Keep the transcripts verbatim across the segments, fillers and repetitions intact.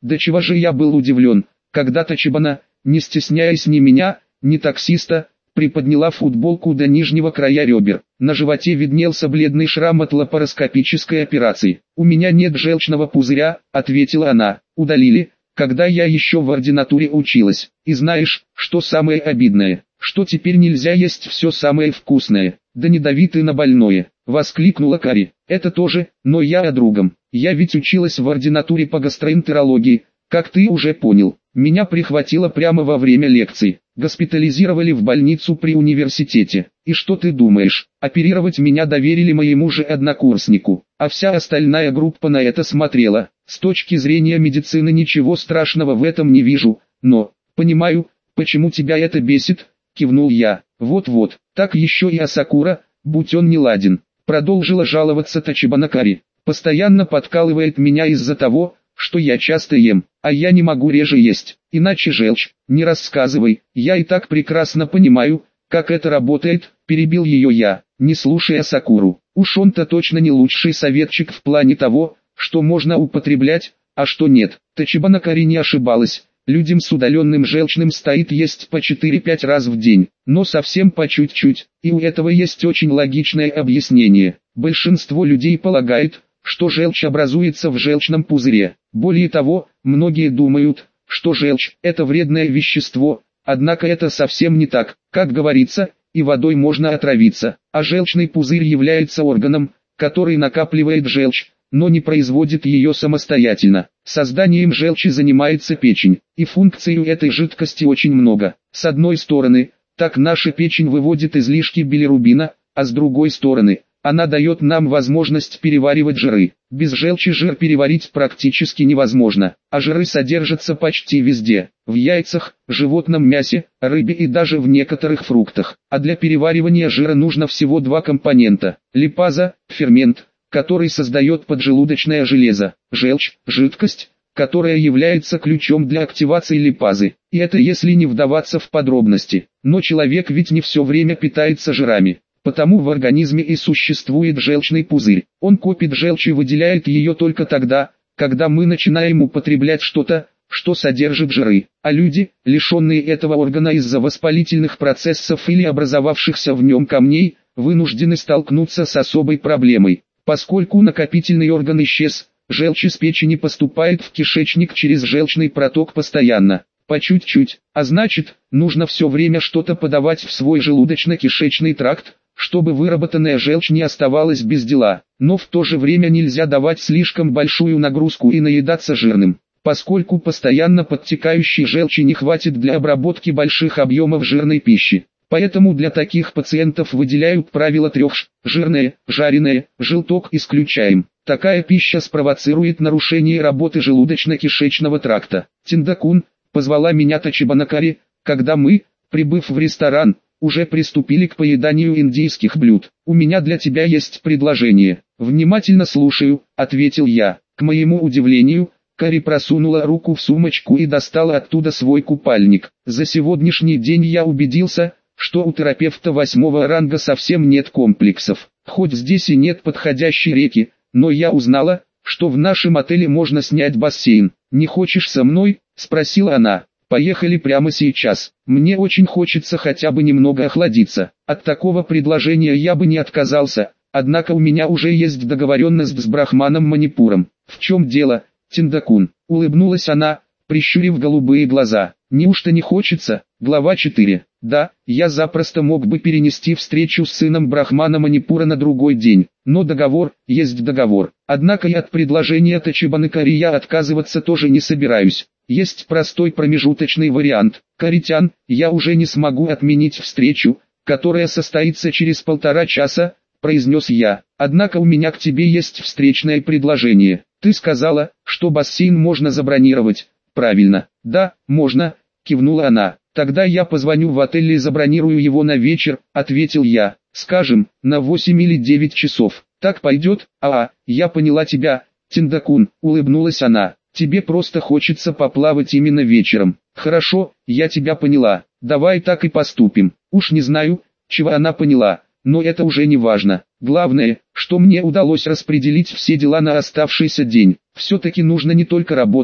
До чего же я был удивлен, когда Тачибана, не стесняясь ни меня, ни таксиста, приподняла футболку до нижнего края ребер. На животе виднелся бледный шрам от лапароскопической операции. «У меня нет желчного пузыря», — ответила она. «Удалили, когда я еще в ординатуре училась. И знаешь, что самое обидное? Что теперь нельзя есть все самое вкусное. Да не дави ты на больное», — воскликнула Кари. «Это тоже, но я о другом. Я ведь училась в ординатуре по гастроэнтерологии, как ты уже понял. Меня прихватило прямо во время лекций. Госпитализировали в больницу при университете. И что ты думаешь, оперировать меня доверили моему же однокурснику, а вся остальная группа на это смотрела. С точки зрения медицины ничего страшного в этом не вижу, но, понимаю, почему тебя это бесит», — кивнул я. «Вот-вот, так еще и Асакура, будь он не ладен», — продолжила жаловаться Тачибана Кари. «Постоянно подкалывает меня из-за того, что я часто ем, а я не могу реже есть, иначе желчь. Не рассказывай, я и так прекрасно понимаю, как это работает», — перебил ее я, не слушая Сакуру. Уж он-то точно не лучший советчик в плане того, что можно употреблять, а что нет. Тачибана Кари не ошибалась, людям с удаленным желчным стоит есть по четыре-пять раз в день, но совсем по чуть-чуть, и у этого есть очень логичное объяснение. Большинство людей полагает, что желчь образуется в желчном пузыре. Более того, многие думают, что желчь – это вредное вещество, однако это совсем не так. Как говорится, и водой можно отравиться, а желчный пузырь является органом, который накапливает желчь, но не производит ее самостоятельно. Созданием желчи занимается печень, и функций у этой жидкости очень много. С одной стороны, так наша печень выводит излишки билирубина, а с другой стороны – она дает нам возможность переваривать жиры. Без желчи жир переварить практически невозможно, а жиры содержатся почти везде. В яйцах, животном мясе, рыбе и даже в некоторых фруктах. А для переваривания жира нужно всего два компонента. Липаза – фермент, который создает поджелудочное железо. Желчь – жидкость, которая является ключом для активации липазы. И это если не вдаваться в подробности. Но человек ведь не все время питается жирами. Потому в организме и существует желчный пузырь. Он копит желчь и выделяет ее только тогда, когда мы начинаем употреблять что-то, что содержит жиры. А люди, лишенные этого органа из-за воспалительных процессов или образовавшихся в нем камней, вынуждены столкнуться с особой проблемой. Поскольку накопительный орган исчез, желчь из печени поступает в кишечник через желчный проток постоянно. По чуть-чуть, а значит, нужно все время что-то подавать в свой желудочно-кишечный тракт, чтобы выработанная желчь не оставалась без дела. Но в то же время нельзя давать слишком большую нагрузку и наедаться жирным, поскольку постоянно подтекающей желчи не хватит для обработки больших объемов жирной пищи. Поэтому для таких пациентов выделяют правило трех Ж: жирное, жареное, желток исключаем. Такая пища спровоцирует нарушение работы желудочно-кишечного тракта. «Тиндакун», позвала меня Тачибана Кари, когда мы, прибыв в ресторан, уже приступили к поеданию индийских блюд. «У меня для тебя есть предложение». «Внимательно слушаю», — ответил я. К моему удивлению, Кари просунула руку в сумочку и достала оттуда свой купальник. За сегодняшний день я убедился, что у терапевта восьмого ранга совсем нет комплексов. Хоть здесь и нет подходящей реки, но я узнала, что в нашем отеле можно снять бассейн. «Не хочешь со мной?» — спросила она. «Поехали прямо сейчас. Мне очень хочется хотя бы немного охладиться». От такого предложения я бы не отказался, однако у меня уже есть договоренность с Брахманом Манипуром. «В чем дело, Тиндакун?» — улыбнулась она, прищурив голубые глаза. «Неужто не хочется?» Глава четыре. Да, я запросто мог бы перенести встречу с сыном Брахмана Манипура на другой день, но договор есть договор. Однако и от предложения Тачибаны Кари я отказываться тоже не собираюсь. Есть простой промежуточный вариант. «Каритян, я уже не смогу отменить встречу, которая состоится через полтора часа», — произнес я. «Однако у меня к тебе есть встречное предложение. Ты сказала, что бассейн можно забронировать». «Правильно». «Да, можно», — кивнула она. «Тогда я позвоню в отель и забронирую его на вечер», — ответил я. «Скажем, на восемь или девять часов. Так пойдет?» «А, я поняла тебя, Тиндакун», — улыбнулась она. «Тебе просто хочется поплавать именно вечером». «Хорошо, я тебя поняла. Давай так и поступим». Уж не знаю, чего она поняла, но это уже не важно. Главное, что мне удалось распределить все дела на оставшийся день. Все-таки нужно не только работать,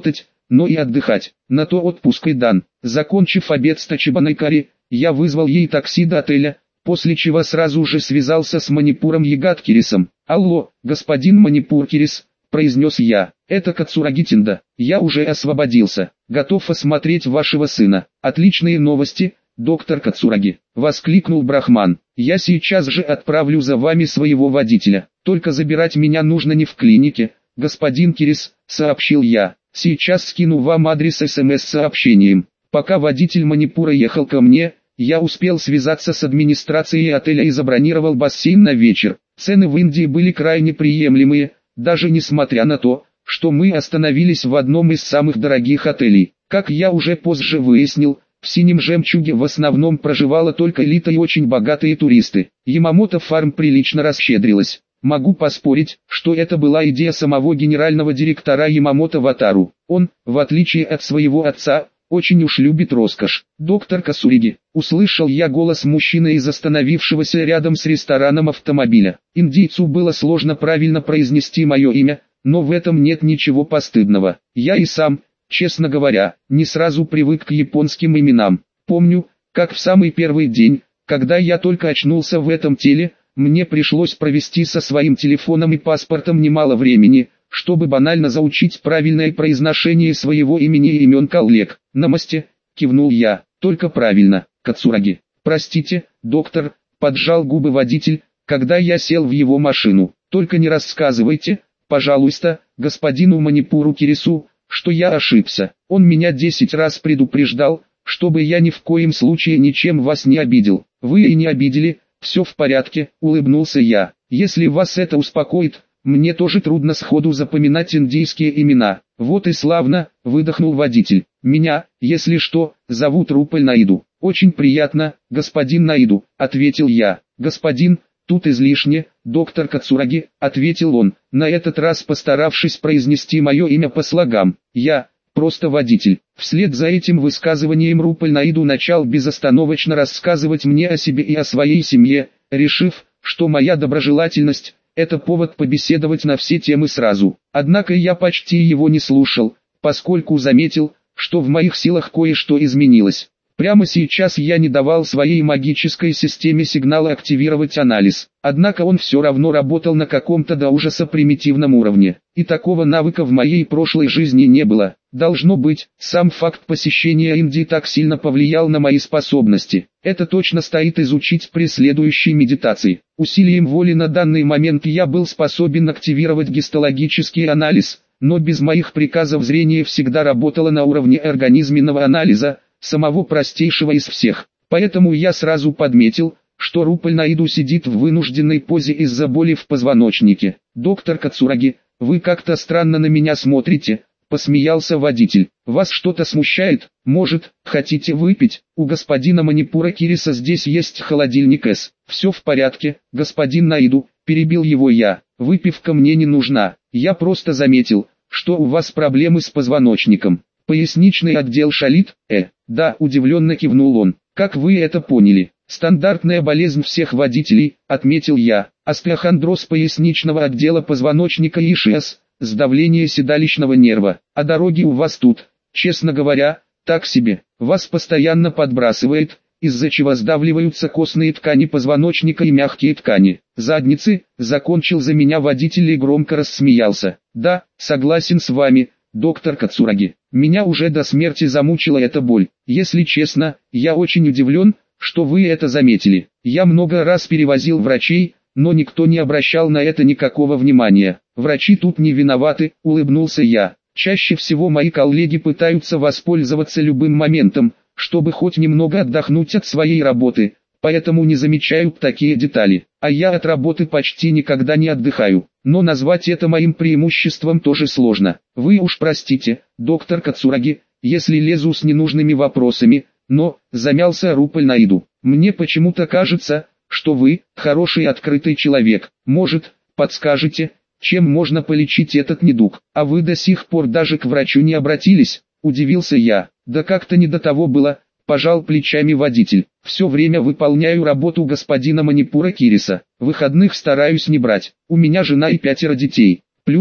но и отдыхать. На то отпуск и дан. Закончив обед с Тачибаной Кари, я вызвал ей такси до отеля, после чего сразу же связался с Манипуром Ягадкирисом. «Алло, господин Манипур Кирис», — произнес я, — «это Кацураги Тинда. Я уже освободился, готов осмотреть вашего сына». «Отличные новости, доктор Кацураги», — воскликнул Брахман. «Я сейчас же отправлю за вами своего водителя. Только забирать меня нужно не в клинике, господин Кирис», — сообщил я. «Сейчас скину вам адрес СМС с сообщением». Пока водитель Манипура ехал ко мне, я успел связаться с администрацией отеля и забронировал бассейн на вечер. Цены в Индии были крайне приемлемые, даже несмотря на то, что мы остановились в одном из самых дорогих отелей. Как я уже позже выяснил, в Синем Жемчуге в основном проживала только элита и очень богатые туристы. Ямамото Фарм прилично расщедрилась. Могу поспорить, что это была идея самого генерального директора Ямамото Ватару. Он, в отличие от своего отца, очень уж любит роскошь. «Доктор Касуриги», — услышал я голос мужчины из остановившегося рядом с рестораном автомобиля. Индийцу было сложно правильно произнести мое имя, но в этом нет ничего постыдного. Я и сам, честно говоря, не сразу привык к японским именам. Помню, как в самый первый день, когда я только очнулся в этом теле, мне пришлось провести со своим телефоном и паспортом немало времени, чтобы банально заучить правильное произношение своего имени и имен коллег. «Намасте», — кивнул я, — «только правильно, Кацураги». «Простите, доктор», — поджал губы водитель, когда я сел в его машину. «Только не рассказывайте, пожалуйста, господину Манипуру Кирису, что я ошибся. Он меня десять раз предупреждал, чтобы я ни в коем случае ничем вас не обидел». «Вы и не обидели, все в порядке», — улыбнулся я. «Если вас это успокоит, мне тоже трудно сходу запоминать индийские имена». «Вот и славно», — выдохнул водитель. «Меня, если что, зовут Рупаль Наиду». «Очень приятно, господин Наиду», — ответил я. «Господин, тут излишне, доктор Кацураги», — ответил он, на этот раз постаравшись произнести мое имя по слогам. «Я, просто водитель». Вслед за этим высказыванием Рупаль Наиду начал безостановочно рассказывать мне о себе и о своей семье, решив, что моя доброжелательность — это повод побеседовать на все темы сразу. Однако я почти его не слушал, поскольку заметил, что в моих силах кое-что изменилось. Прямо сейчас я не давал своей магической системе сигнала активировать анализ, однако он все равно работал на каком-то до ужаса примитивном уровне, и такого навыка в моей прошлой жизни не было. Должно быть, сам факт посещения Индии так сильно повлиял на мои способности. Это точно стоит изучить при следующей медитации. Усилием воли на данный момент я был способен активировать гистологический анализ, но без моих приказов зрение всегда работало на уровне организменного анализа, самого простейшего из всех. Поэтому я сразу подметил, что Рупаль Наиду сидит в вынужденной позе из-за боли в позвоночнике. «Доктор Кацураги, вы как-то странно на меня смотрите», — посмеялся водитель. «Вас что-то смущает? Может, хотите выпить? У господина Манипура Кириса здесь есть холодильник С». «Все в порядке, господин Наиду», — перебил его я. «Выпивка мне не нужна. Я просто заметил, что у вас проблемы с позвоночником. Поясничный отдел шалит?» «Э, да», — удивленно кивнул он. «Как вы это поняли?» «Стандартная болезнь всех водителей», — отметил я. «Остеохондроз поясничного отдела позвоночника и ИШС, сдавление седалищного нерва. А дороги у вас тут, честно говоря, так себе. Вас постоянно подбрасывает, из-за чего сдавливаются костные ткани позвоночника и мягкие ткани. Задницы», — закончил за меня водитель и громко рассмеялся. «Да, согласен с вами, доктор Кацураги. Меня уже до смерти замучила эта боль. Если честно, я очень удивлен, что вы это заметили. Я много раз перевозил врачей, но никто не обращал на это никакого внимания. Врачи тут не виноваты», — улыбнулся я. «Чаще всего мои коллеги пытаются воспользоваться любым моментом, чтобы хоть немного отдохнуть от своей работы, поэтому не замечают такие детали. А я от работы почти никогда не отдыхаю. Но назвать это моим преимуществом тоже сложно. Вы уж простите, доктор Кацураги, если лезу с ненужными вопросами, но, замялся Рупаль Наиду, мне почему-то кажется, что вы, хороший открытый человек. Может, подскажете, чем можно полечить этот недуг? А вы до сих пор даже к врачу не обратились?» — удивился я. «Да как-то не до того было», — пожал плечами водитель. «Все время выполняю работу господина Манипура Кириса. Выходных стараюсь не брать. У меня жена и пятеро детей. Плюс,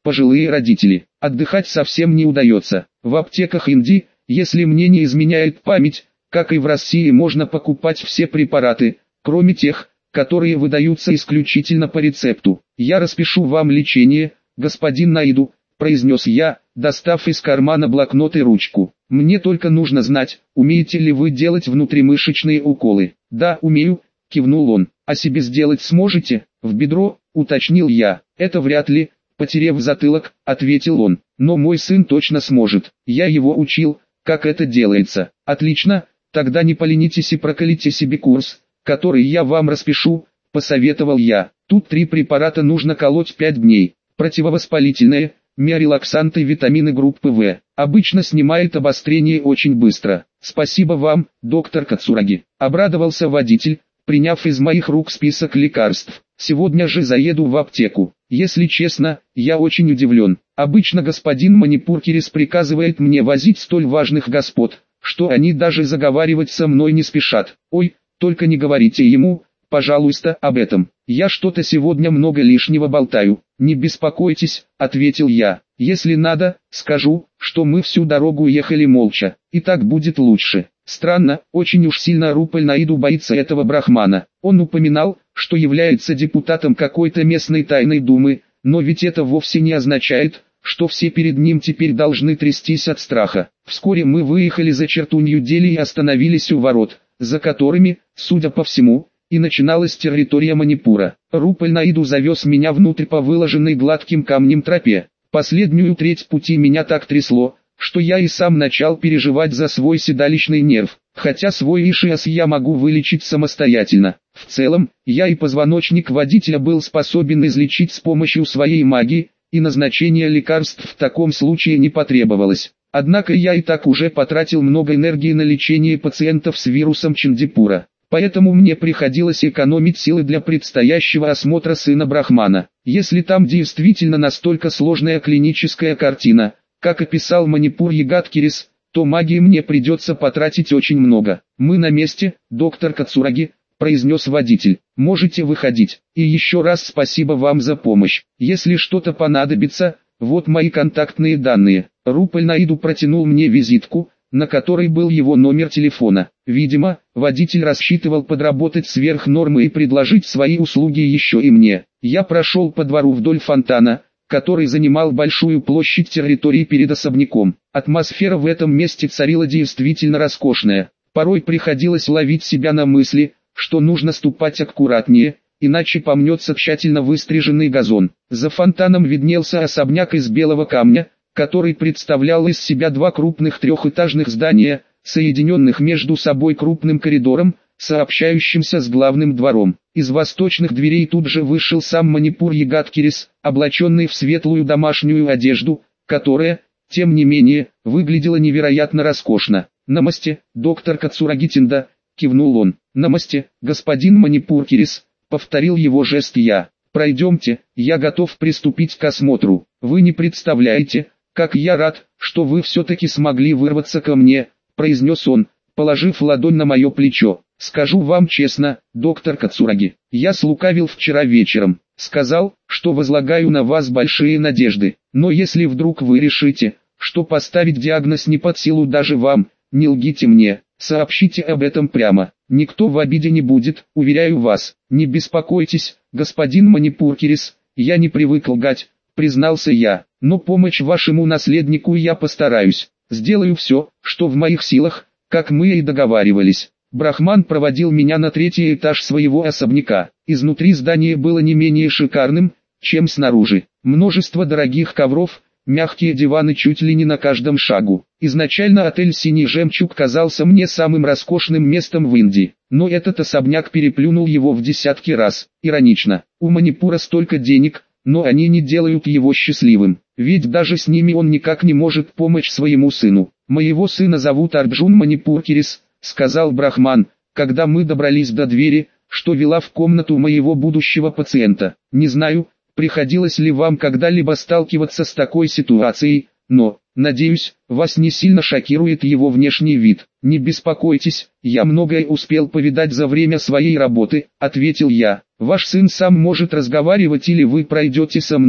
пожилые родители. Отдыхать совсем не удается. В аптеках Индии, если мне не изменяет память, как и в России, можно покупать все препараты, кроме тех, которые выдаются исключительно по рецепту. Я распишу вам лечение, господин Наиду, произнес я, достав из кармана блокнот и ручку. Мне только нужно знать, умеете ли вы делать внутримышечные уколы. Да, умею, кивнул он. А себе сделать сможете? В бедро, уточнил я. Это вряд ли, потеряв затылок, ответил он. Но мой сын точно сможет. Я его учил, как это делается. Отлично, тогда не поленитесь и проколите себе курс, который я вам распишу, посоветовал я. Тут три препарата нужно колоть пять дней. Противовоспалительные, миорелаксанты, витамины группы В. Обычно снимает обострение очень быстро. Спасибо вам, доктор Кацураги. Обрадовался водитель, приняв из моих рук список лекарств. Сегодня же заеду в аптеку. Если честно, я очень удивлен. Обычно господин Манипуркирис приказывает мне возить столь важных господ, что они даже заговаривать со мной не спешат. Ой, только не говорите ему, пожалуйста, об этом. Я что-то сегодня много лишнего болтаю. Не беспокойтесь, ответил я. Если надо, скажу, что мы всю дорогу ехали молча, и так будет лучше. Странно, очень уж сильно Рупаль Наиду боится этого брахмана. Он упоминал, что является депутатом какой-то местной тайной думы, но ведь это вовсе не означает, что все перед ним теперь должны трястись от страха. Вскоре мы выехали за черту Нью-Дели и остановились у ворот, за которыми, судя по всему, и начиналась территория Манипура. Рупаль Наиду завез меня внутрь по выложенной гладким камнем тропе. Последнюю треть пути меня так трясло, что я и сам начал переживать за свой седалищный нерв, хотя свой ишиас я могу вылечить самостоятельно. В целом, я и позвоночник водителя был способен излечить с помощью своей магии, и назначение лекарств в таком случае не потребовалось. Однако я и так уже потратил много энергии на лечение пациентов с вирусом Чандипура. Поэтому мне приходилось экономить силы для предстоящего осмотра сына Брахмана. Если там действительно настолько сложная клиническая картина, как описал Манипур Ягадкирис, то магии мне придется потратить очень много. «Мы на месте, доктор Кацураги», — произнес водитель. «Можете выходить. И еще раз спасибо вам за помощь. Если что-то понадобится, вот мои контактные данные». Рупаль Наиду протянул мне визитку, на которой был его номер телефона. Видимо, водитель рассчитывал подработать сверх нормы и предложить свои услуги еще и мне. Я прошел по двору вдоль фонтана, который занимал большую площадь территории перед особняком. Атмосфера в этом месте царила действительно роскошная. Порой приходилось ловить себя на мысли, что нужно ступать аккуратнее, иначе помнется тщательно выстриженный газон. За фонтаном виднелся особняк из белого камня, который представлял из себя два крупных трехэтажных здания, соединенных между собой крупным коридором, сообщающимся с главным двором. Из восточных дверей тут же вышел сам Манипур Ягадкирис, облаченный в светлую домашнюю одежду, которая, тем не менее, выглядела невероятно роскошно. «Намасте, доктор Кацураги Тинда», — кивнул он. «Намасте, господин Манипуркирис», — повторил его жест я. «Пройдемте, я готов приступить к осмотру. Вы не представляете, как я рад, что вы все-таки смогли вырваться ко мне», — произнес он, положив ладонь на мое плечо. «Скажу вам честно, доктор Кацураги, я слукавил вчера вечером, сказал, что возлагаю на вас большие надежды, но если вдруг вы решите, что поставить диагноз не под силу даже вам, не лгите мне, сообщите об этом прямо, никто в обиде не будет, уверяю вас. Не беспокойтесь, господин Манипуркирис, я не привык лгать», — признался я, «но помочь вашему наследнику я постараюсь, сделаю все, что в моих силах, как мы и договаривались». Брахман проводил меня на третий этаж своего особняка. Изнутри здание было не менее шикарным, чем снаружи. Множество дорогих ковров, мягкие диваны чуть ли не на каждом шагу. Изначально отель «Синий жемчуг» казался мне самым роскошным местом в Индии, но этот особняк переплюнул его в десятки раз. Иронично, у Манипура столько денег, но они не делают его счастливым, ведь даже с ними он никак не может помочь своему сыну. «Моего сына зовут Арджун Манипуркирис», — сказал Брахман, когда мы добрались до двери, что вела в комнату моего будущего пациента. «Не знаю, приходилось ли вам когда-либо сталкиваться с такой ситуацией, но, надеюсь, вас не сильно шокирует его внешний вид. Не беспокойтесь, я многое успел повидать за время своей работы», — ответил я. «Ваш сын сам может разговаривать или вы пройдете со мной?»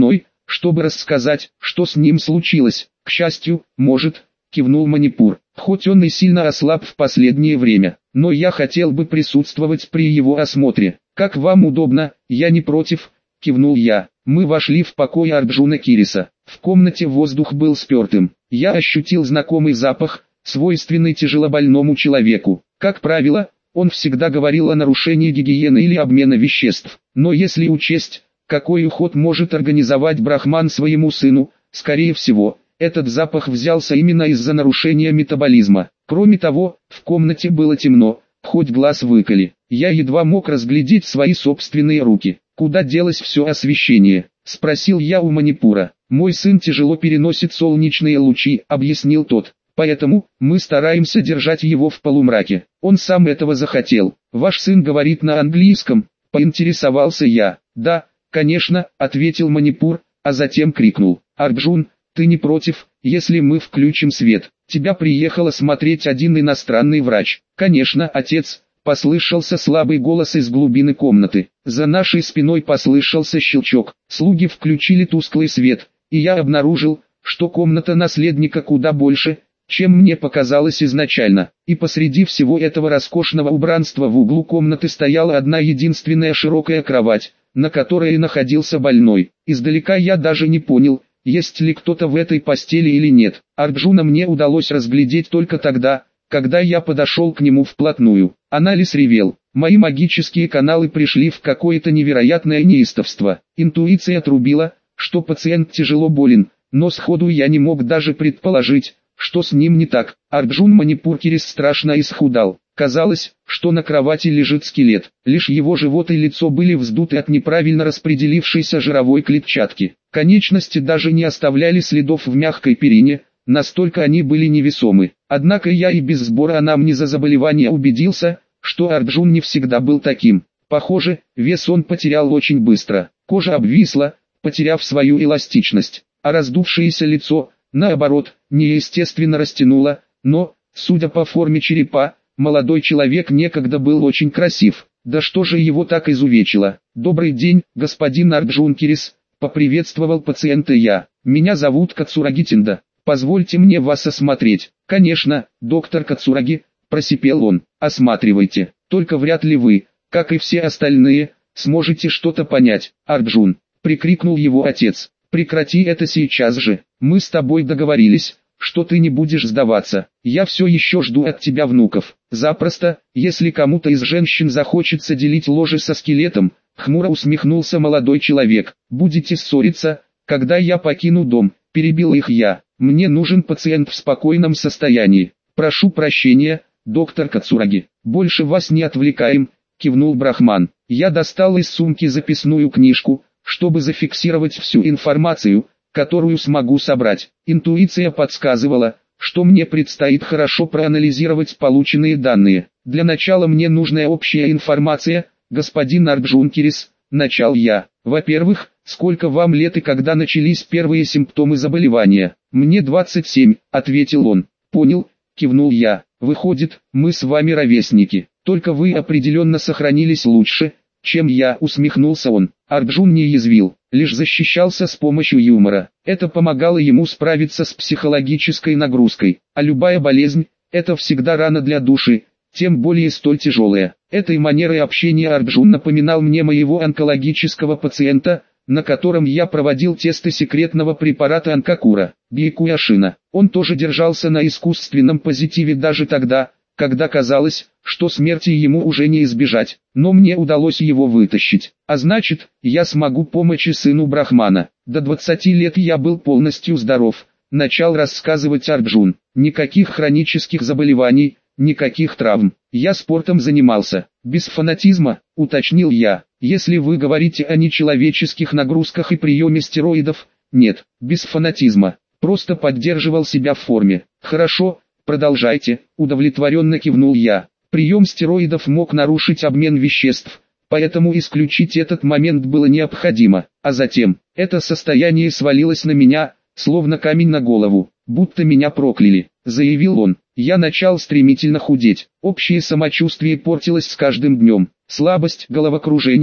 чтобы рассказать, что с ним случилось. К счастью, может, кивнул Манипур, хоть он и сильно ослаб в последнее время, но я хотел бы присутствовать при его осмотре. Как вам удобно, я не против, кивнул я. Мы вошли в покой Арджуна Кириса. В комнате воздух был спертым. Я ощутил знакомый запах, свойственный тяжелобольному человеку. Как правило, он всегда говорил о нарушении гигиены или обмена веществ. Но если учесть, какой уход может организовать Брахман своему сыну, скорее всего, этот запах взялся именно из-за нарушения метаболизма. Кроме того, в комнате было темно, хоть глаз выколи. Я едва мог разглядеть свои собственные руки. «Куда делось все освещение?» – спросил я у Манипура. «Мой сын тяжело переносит солнечные лучи», – объяснил тот. «Поэтому мы стараемся держать его в полумраке. Он сам этого захотел. Ваш сын говорит на английском?» – поинтересовался я. «Да, конечно», – ответил Манипур, а затем крикнул. «Арджун, ты не против, если мы включим свет? Тебя приехал осмотреть один иностранный врач». «Конечно, отец», – послышался слабый голос из глубины комнаты. За нашей спиной послышался щелчок. Слуги включили тусклый свет, и я обнаружил, что комната наследника куда больше, чем мне показалось изначально. И посреди всего этого роскошного убранства в углу комнаты стояла одна единственная широкая кровать, на которой и находился больной. Издалека я даже не понял, есть ли кто-то в этой постели или нет. Арджуна мне удалось разглядеть только тогда, когда я подошел к нему вплотную. Анализ ревел. Мои магические каналы пришли в какое-то невероятное неистовство. Интуиция трубила, что пациент тяжело болен, но сходу я не мог даже предположить, что с ним не так. Арджун Манипур Кирис страшно исхудал. Казалось, что на кровати лежит скелет. Лишь его живот и лицо были вздуты от неправильно распределившейся жировой клетчатки. Конечности даже не оставляли следов в мягкой перине, настолько они были невесомы. Однако я и без сбора анамнеза заболевания убедился, что Арджун не всегда был таким. Похоже, вес он потерял очень быстро. Кожа обвисла, потеряв свою эластичность, а раздувшееся лицо, наоборот, неестественно растянуло, но, судя по форме черепа, молодой человек некогда был очень красив. Да что же его так изувечило? «Добрый день, господин Арджун Кирис», — поприветствовал пациента я. «Меня зовут Кацураги Тинда. Позвольте мне вас осмотреть». «Конечно, доктор Кацураги», — просипел он. «Осматривайте, только вряд ли вы, как и все остальные, сможете что-то понять». «Арджун», — прикрикнул его отец, — «прекрати это сейчас же. Мы с тобой договорились, что ты не будешь сдаваться. Я все еще жду от тебя внуков». «Запросто, если кому-то из женщин захочется делить ложе со скелетом», — хмуро усмехнулся молодой человек. «Будете ссориться, когда я покину дом», — перебил их я. «Мне нужен пациент в спокойном состоянии». «Прошу прощения, доктор Кацураги, больше вас не отвлекаем», — кивнул Брахман. Я достал из сумки записную книжку, чтобы зафиксировать всю информацию, которую смогу собрать. Интуиция подсказывала, что мне предстоит хорошо проанализировать полученные данные. «Для начала мне нужна общая информация, господин Арджун Кирис», — начал я. «Во-первых, сколько вам лет и когда начались первые симптомы заболевания?» «Мне двадцать семь», — ответил он. «Понял», — кивнул я. «Выходит, мы с вами ровесники. Только вы определенно сохранились лучше, чем я», — усмехнулся он. Арджун не язвил, лишь защищался с помощью юмора. Это помогало ему справиться с психологической нагрузкой. А любая болезнь – это всегда рана для души, тем более столь тяжелая. Этой манерой общения Арджун напоминал мне моего онкологического пациента, на котором я проводил тесты секретного препарата Анкакура, Бьякуяшина. Он тоже держался на искусственном позитиве даже тогда, когда казалось, что смерти ему уже не избежать, но мне удалось его вытащить. А значит, я смогу помочь и сыну Брахмана. До двадцати лет я был полностью здоров, начал рассказывать Арджун. Никаких хронических заболеваний, никаких травм. Я спортом занимался, без фанатизма, уточнил я. Если вы говорите о нечеловеческих нагрузках и приеме стероидов, нет, без фанатизма, просто поддерживал себя в форме. Хорошо, продолжайте, удовлетворенно кивнул я. Прием стероидов мог нарушить обмен веществ, поэтому исключить этот момент было необходимо. А затем, это состояние свалилось на меня, словно камень на голову, будто меня прокляли, заявил он. Я начал стремительно худеть, общее самочувствие портилось с каждым днем. Слабость, головокружение,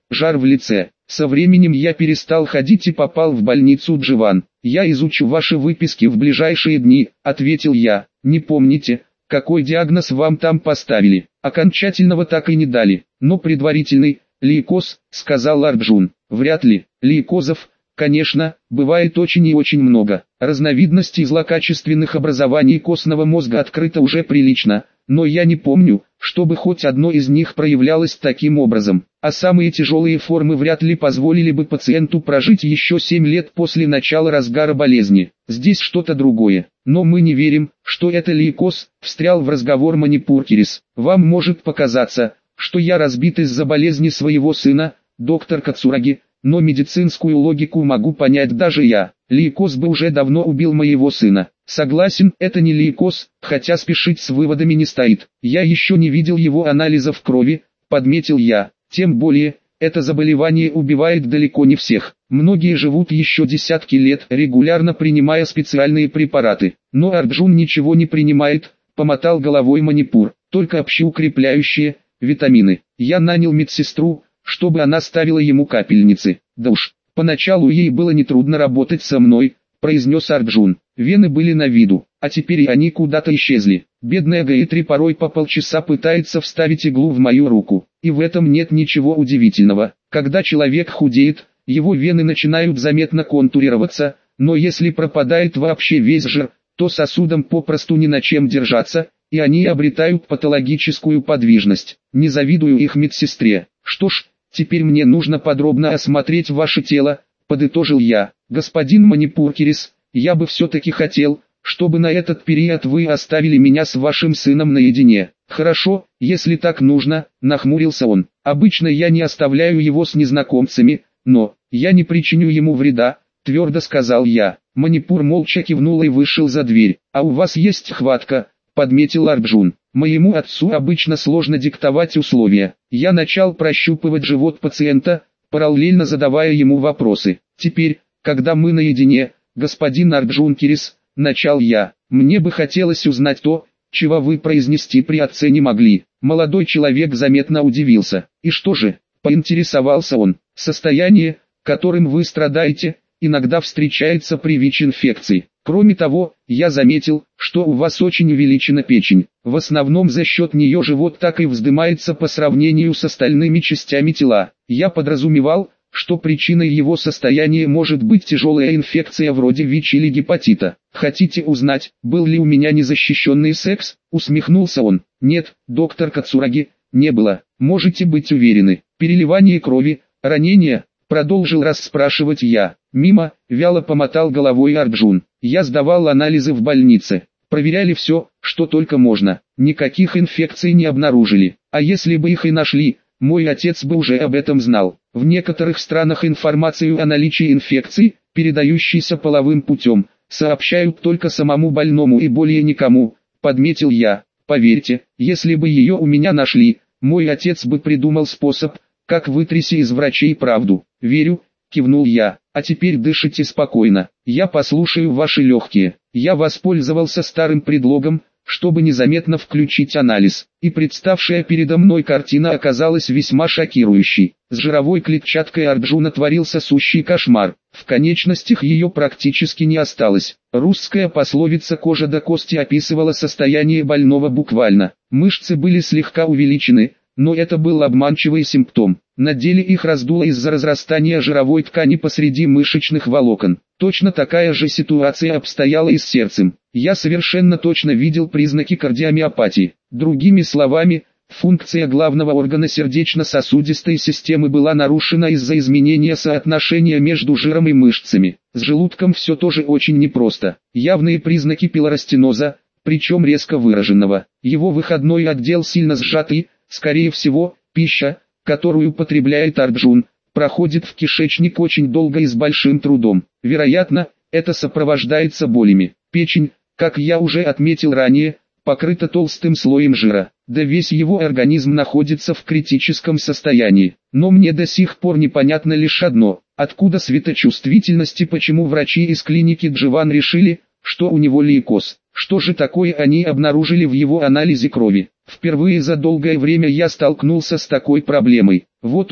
жар в лице. Со временем я перестал ходить и попал в больницу Дживан. Я изучу ваши выписки в ближайшие дни, ответил я. Не помните, какой диагноз вам там поставили? Окончательного так и не дали, но предварительный, лейкоз, сказал Арджун. Вряд ли, лейкозов, конечно, бывает очень и очень много. Разновидностей злокачественных образований костного мозга открыто уже прилично, но я не помню, чтобы хоть одно из них проявлялось таким образом. А самые тяжелые формы вряд ли позволили бы пациенту прожить еще семь лет после начала разгара болезни. Здесь что-то другое. Но мы не верим, что это лейкоз, встрял в разговор Манипуркирис. Вам может показаться, что я разбит из-за болезни своего сына, доктор Кацураги, но медицинскую логику могу понять даже я. Лейкоз бы уже давно убил моего сына. Согласен, это не лейкоз, хотя спешить с выводами не стоит. Я еще не видел его анализов крови, подметил я. Тем более, это заболевание убивает далеко не всех. Многие живут еще десятки лет, регулярно принимая специальные препараты. Но Арджун ничего не принимает, помотал головой Манипур. Только общеукрепляющие, витамины. Я нанял медсестру, чтобы она ставила ему капельницы. Да уж, поначалу ей было нетрудно работать со мной, произнес Арджун. Вены были на виду, а теперь и они куда-то исчезли. Бедная Гаитри порой по полчаса пытается вставить иглу в мою руку. И в этом нет ничего удивительного. Когда человек худеет, его вены начинают заметно контурироваться, но если пропадает вообще весь жир, то сосудам попросту не на чем держаться, и они обретают патологическую подвижность. Не завидую их медсестре. Что ж, теперь мне нужно подробно осмотреть ваше тело, подытожил я. Господин Манипуркирис, я бы все-таки хотел, чтобы на этот период вы оставили меня с вашим сыном наедине. Хорошо, если так нужно, нахмурился он. Обычно я не оставляю его с незнакомцами, но я не причиню ему вреда, твердо сказал я. Манипур молча кивнул и вышел за дверь. А у вас есть хватка, подметил Арджун. Моему отцу обычно сложно диктовать условия. Я начал прощупывать живот пациента, параллельно задавая ему вопросы. Теперь, когда мы наедине, господин Арджун Кирис, начал я, мне бы хотелось узнать то, чего вы произнести при отце не могли. Молодой человек заметно удивился. И что же, поинтересовался он, состояние, которым вы страдаете, иногда встречается при ВИЧ-инфекции. Кроме того, я заметил, что у вас очень увеличена печень. В основном за счет нее живот так и вздымается по сравнению с остальными частями тела. Я подразумевал, что причиной его состояния может быть тяжелая инфекция вроде ВИЧ или гепатита. Хотите узнать, был ли у меня незащищенный секс? Усмехнулся он. Нет, доктор Кацураги, не было. Можете быть уверены. Переливание крови, ранения, продолжил расспрашивать я. Мимо, вяло помотал головой Арджун. Я сдавал анализы в больнице. Проверяли все, что только можно. Никаких инфекций не обнаружили. А если бы их и нашли, мой отец бы уже об этом знал. В некоторых странах информацию о наличии инфекций, передающейся половым путем, сообщают только самому больному и более никому, подметил я. Поверьте, если бы ее у меня нашли, мой отец бы придумал способ, как вытрясти из врачей правду. Верю, кивнул я. А теперь дышите спокойно. Я послушаю ваши легкие. Я воспользовался старым предлогом, чтобы незаметно включить анализ. И представшая передо мной картина оказалась весьма шокирующей. С жировой клетчаткой Арджуна творился сущий кошмар. В конечностях ее практически не осталось. Русская пословица «кожа до кости» описывала состояние больного буквально. Мышцы были слегка увеличены, но это был обманчивый симптом. На деле их раздуло из-за разрастания жировой ткани посреди мышечных волокон. Точно такая же ситуация обстояла и с сердцем. Я совершенно точно видел признаки кардиомиопатии. Другими словами, функция главного органа сердечно-сосудистой системы была нарушена из-за изменения соотношения между жиром и мышцами. С желудком все тоже очень непросто. Явные признаки пилоростеноза, причем резко выраженного. Его выходной отдел сильно сжатый, скорее всего, пища, которую потребляет Арджун, проходит в кишечник очень долго и с большим трудом. Вероятно, это сопровождается болями. Печень, как я уже отметил ранее, покрыта толстым слоем жира. Да весь его организм находится в критическом состоянии. Но мне до сих пор непонятно лишь одно. Откуда светочувствительность и почему врачи из клиники Дживан решили, что у него лейкоз? Что же такое они обнаружили в его анализе крови? Впервые за долгое время я столкнулся с такой проблемой. Вот он,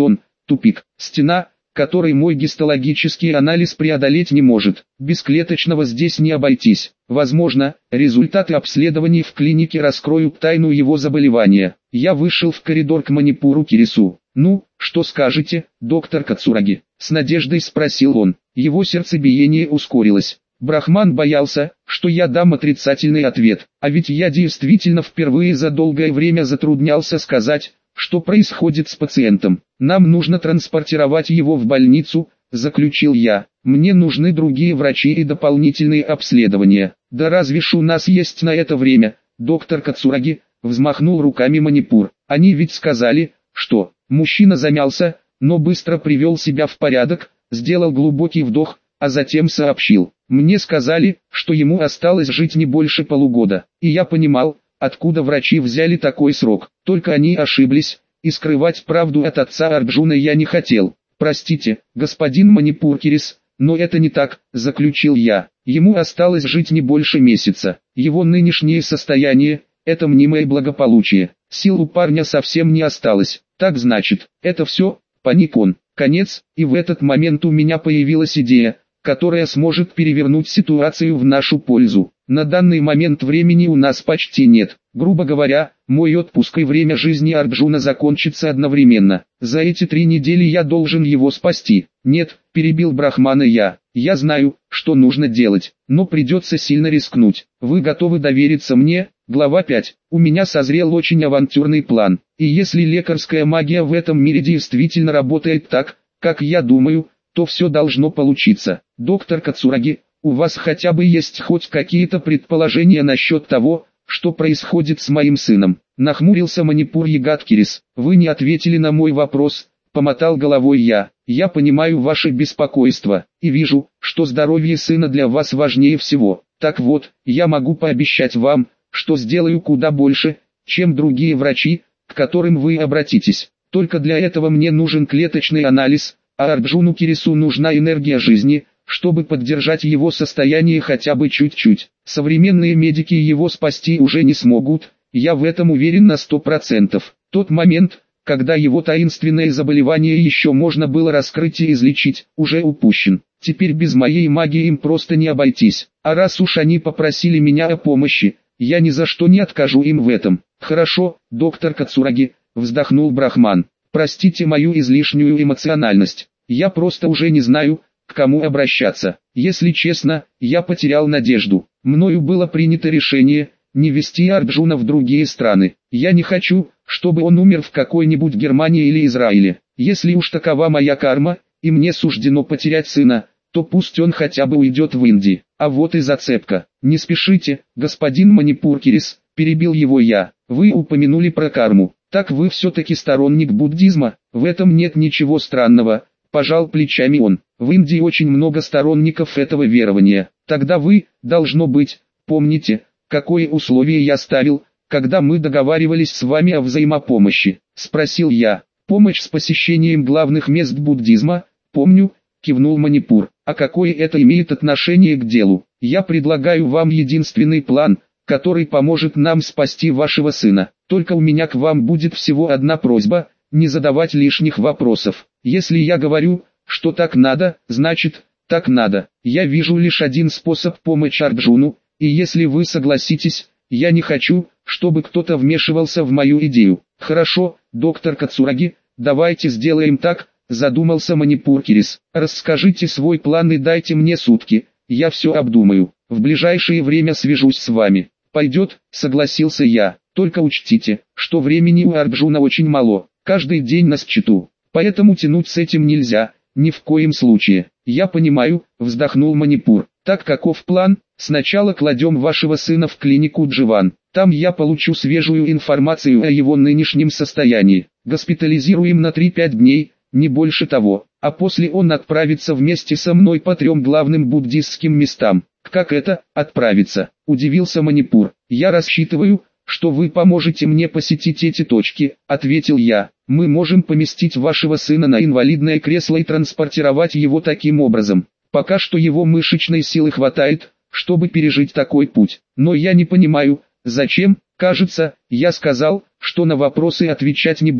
Тупик. Стена, который мой гистологический анализ преодолеть не может. Без клеточного здесь не обойтись. Возможно, результаты обследований в клинике раскроют тайну его заболевания. Я вышел в коридор к Манипуру Кирису. «Ну, что скажете, доктор Кацураги?» — с надеждой спросил он. Его сердцебиение ускорилось. Брахман боялся, что я дам отрицательный ответ, а ведь я действительно впервые за долгое время затруднялся сказать, что происходит с пациентом. «Нам нужно транспортировать его в больницу», — заключил я. «Мне нужны другие врачи и дополнительные обследования». «Да разве ж у нас есть на это время, доктор Кацураги?» — взмахнул руками Манипур. «Они ведь сказали, что...» Мужчина замялся, но быстро привел себя в порядок, сделал глубокий вдох, а затем сообщил. «Мне сказали, что ему осталось жить не больше полугода, и я понимал, откуда врачи взяли такой срок. Только они ошиблись, и скрывать правду от отца Арджуна я не хотел. Простите, господин Манипур Кирис, но это не так», — заключил я. «Ему осталось жить не больше месяца. Его нынешнее состояние — это мнимое благополучие. Сил у парня совсем не осталось. Так значит, это все?» — паник он. Конец, и в этот момент у меня появилась идея, которая сможет перевернуть ситуацию в нашу пользу. На данный момент времени у нас почти нет. Грубо говоря, мой отпуск и время жизни Арджуна закончится одновременно. За эти три недели я должен его спасти. «Нет», — перебил Брахмана я, — «я знаю, что нужно делать, но придется сильно рискнуть. Вы готовы довериться мне?» Глава пять. У меня созрел очень авантюрный план, и если лекарская магия в этом мире действительно работает так, как я думаю, то все должно получиться. Доктор Кацураги, у вас хотя бы есть хоть какие-то предположения насчет того, что происходит с моим сыном? Нахмурился Манипур Ягадкирис. Вы не ответили на мой вопрос, помотал головой я. Я понимаю ваше беспокойство, и вижу, что здоровье сына для вас важнее всего. Так вот, я могу пообещать вам, что сделаю куда больше, чем другие врачи, к которым вы обратитесь. Только для этого мне нужен клеточный анализ, а Арджуну Кирису нужна энергия жизни, чтобы поддержать его состояние хотя бы чуть-чуть. Современные медики его спасти уже не смогут, я в этом уверен на сто процентов. Тот момент, когда его таинственное заболевание еще можно было раскрыть и излечить, уже упущен. Теперь без моей магии им просто не обойтись. А раз уж они попросили меня о помощи, я ни за что не откажу им в этом. «Хорошо, доктор Кацураги», — вздохнул Брахман. «Простите мою излишнюю эмоциональность. Я просто уже не знаю, к кому обращаться. Если честно, я потерял надежду. Мною было принято решение не везти Арджуна в другие страны. Я не хочу, чтобы он умер в какой-нибудь Германии или Израиле. Если уж такова моя карма, и мне суждено потерять сына, то пусть он хотя бы уйдет в Индию. А вот и зацепка. Не спешите, господин Манипур Кирис, перебил его я. Вы упомянули про карму. Так вы все-таки сторонник буддизма? В этом нет ничего странного, пожал плечами он. В Индии очень много сторонников этого верования. Тогда вы, должно быть, помните, какое условие я ставил, когда мы договаривались с вами о взаимопомощи? Спросил я. Помощь с посещением главных мест буддизма? Помню, кивнул Манипур. А какое это имеет отношение к делу? Я предлагаю вам единственный план, который поможет нам спасти вашего сына. Только у меня к вам будет всего одна просьба, не задавать лишних вопросов. Если я говорю, что так надо, значит, так надо. Я вижу лишь один способ помочь Арджуну, и если вы согласитесь, я не хочу, чтобы кто-то вмешивался в мою идею. Хорошо, доктор Кацураги, давайте сделаем так, задумался Манипур Кирис. Расскажите свой план и дайте мне сутки, я все обдумаю. В ближайшее время свяжусь с вами. Пойдет, согласился я. Только учтите, что времени у Арджуна очень мало, каждый день на счету. Поэтому тянуть с этим нельзя, ни в коем случае. Я понимаю, вздохнул Манипур. Так каков план? Сначала кладем вашего сына в клинику Дживан. Там я получу свежую информацию о его нынешнем состоянии. Госпитализируем на три-пять дней, не больше того. А после он отправится вместе со мной по трем главным буддистским местам. Как это, отправиться? Удивился Манипур. Я рассчитываю, что вы поможете мне посетить эти точки, ответил я. Мы можем поместить вашего сына на инвалидное кресло и транспортировать его таким образом. Пока что его мышечной силы хватает, чтобы пережить такой путь. Но я не понимаю, зачем? Кажется, я сказал, что на вопросы отвечать не буду,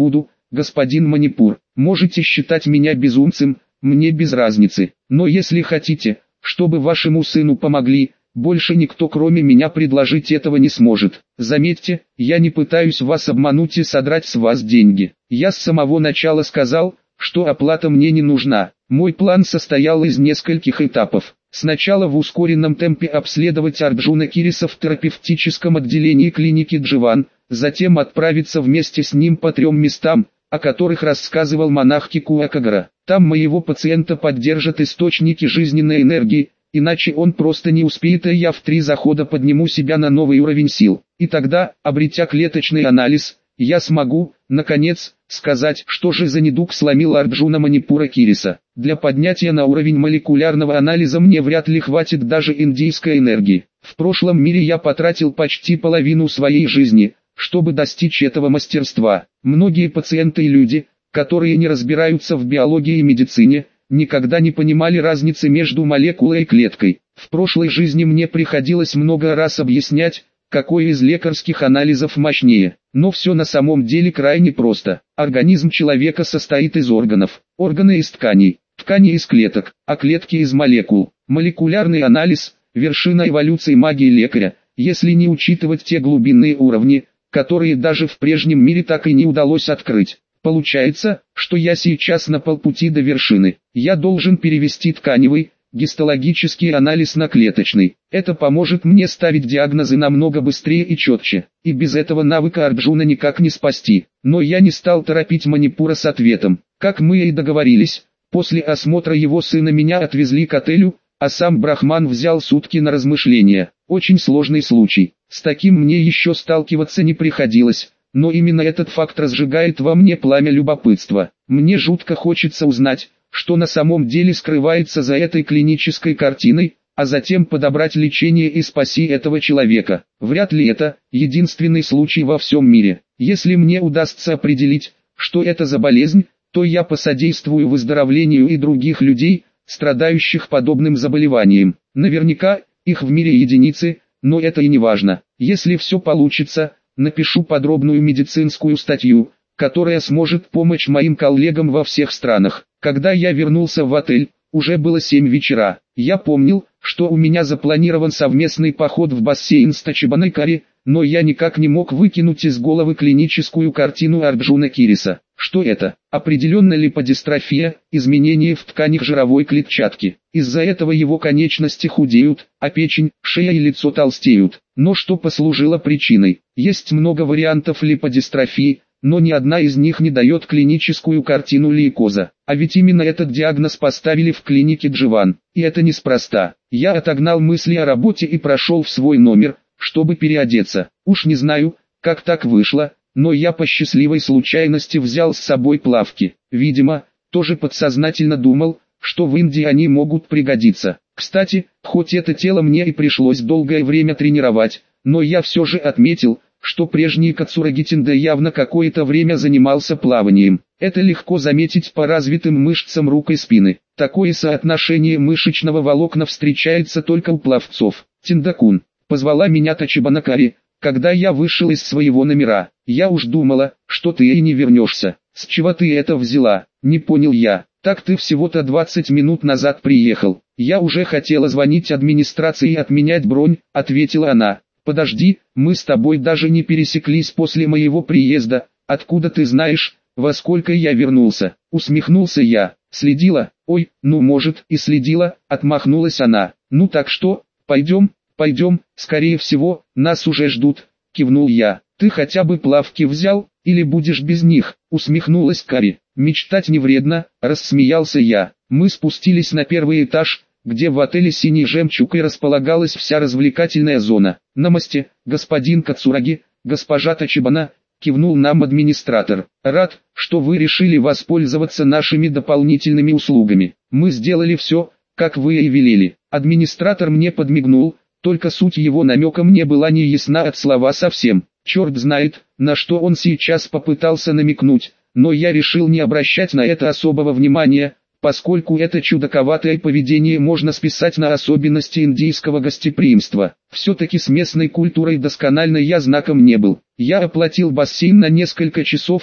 господин Манипур. Можете считать меня безумцем, мне без разницы. Но если хотите, чтобы вашему сыну помогли, больше никто кроме меня предложить этого не сможет. Заметьте, я не пытаюсь вас обмануть и содрать с вас деньги. Я с самого начала сказал, что оплата мне не нужна. Мой план состоял из нескольких этапов. Сначала в ускоренном темпе обследовать Арджуна Кириса в терапевтическом отделении клиники Дживан, затем отправиться вместе с ним по трем местам, о которых рассказывал монах Кикуакагара. Там моего пациента поддержат источники жизненной энергии, иначе он просто не успеет, и я в три захода подниму себя на новый уровень сил. И тогда, обретя клеточный анализ, я смогу, наконец, сказать, что же за недуг сломил Арджуна Манипура Кириса. Для поднятия на уровень молекулярного анализа мне вряд ли хватит даже индийской энергии. В прошлом мире я потратил почти половину своей жизни, чтобы достичь этого мастерства. Многие пациенты и люди, которые не разбираются в биологии и медицине, никогда не понимали разницы между молекулой и клеткой. В прошлой жизни мне приходилось много раз объяснять, какой из лекарских анализов мощнее. Но все на самом деле крайне просто. Организм человека состоит из органов, органы из тканей, ткани из клеток, а клетки из молекул. Молекулярный анализ – вершина эволюции магии лекаря, если не учитывать те глубинные уровни, которые даже в прежнем мире так и не удалось открыть. Получается, что я сейчас на полпути до вершины. Я должен перевести тканевый, гистологический анализ на клеточный. Это поможет мне ставить диагнозы намного быстрее и четче. И без этого навыка Арджуна никак не спасти. Но я не стал торопить Манипура с ответом. Как мы и договорились, после осмотра его сына меня отвезли к отелю, а сам Брахман взял сутки на размышления. Очень сложный случай. С таким мне еще сталкиваться не приходилось. Но именно этот факт разжигает во мне пламя любопытства. Мне жутко хочется узнать, что на самом деле скрывается за этой клинической картиной, а затем подобрать лечение и спасти этого человека. Вряд ли это единственный случай во всем мире. Если мне удастся определить, что это за болезнь, то я посодействую выздоровлению и других людей, страдающих подобным заболеванием. Наверняка, их в мире единицы, но это и не важно. Если все получится, напишу подробную медицинскую статью, которая сможет помочь моим коллегам во всех странах. Когда я вернулся в отель, уже было семь вечера. Я помнил, что у меня запланирован совместный поход в бассейн с Тачибаной Кари, но я никак не мог выкинуть из головы клиническую картину Арджуна Кириса. Что это? Определенно липодистрофия, изменение в тканях жировой клетчатки. Из-за этого его конечности худеют, а печень, шея и лицо толстеют. Но что послужило причиной? Есть много вариантов липодистрофии, но ни одна из них не дает клиническую картину лейкоза. А ведь именно этот диагноз поставили в клинике Дживан. И это неспроста. Я отогнал мысли о работе и прошел в свой номер, чтобы переодеться. Уж не знаю, как так вышло, но я по счастливой случайности взял с собой плавки. Видимо, тоже подсознательно думал, что в Индии они могут пригодиться. Кстати, хоть это тело мне и пришлось долгое время тренировать, но я все же отметил, что прежний Кацурагитинда явно какое-то время занимался плаванием. Это легко заметить по развитым мышцам рук и спины. Такое соотношение мышечного волокна встречается только у пловцов. Тиндакун, позвала меня Тачибана Кари, когда я вышел из своего номера. Я уж думала, что ты и не вернешься. С чего ты это взяла? Не понял я. Так ты всего-то двадцать минут назад приехал. Я уже хотела звонить администрации и отменять бронь, ответила она. Подожди, мы с тобой даже не пересеклись после моего приезда. Откуда ты знаешь, во сколько я вернулся? Усмехнулся я. Следила? Ой, ну может и следила, отмахнулась она. Ну так что, пойдем? Пойдем, скорее всего, нас уже ждут, кивнул я. Ты хотя бы плавки взял, или будешь без них? Усмехнулась Кари. Мечтать не вредно, рассмеялся я. Мы спустились на первый этаж, где в отеле «Синий жемчуг» и располагалась вся развлекательная зона. «Намасте, господин Кацураги, госпожа Тачибана», кивнул нам администратор. «Рад, что вы решили воспользоваться нашими дополнительными услугами. Мы сделали все, как вы и велели». Администратор мне подмигнул, только суть его намека мне была не ясна от слова совсем. Черт знает, на что он сейчас попытался намекнуть, но я решил не обращать на это особого внимания, поскольку это чудаковатое поведение можно списать на особенности индийского гостеприимства. Все-таки с местной культурой досконально я знаком не был. Я оплатил бассейн на несколько часов,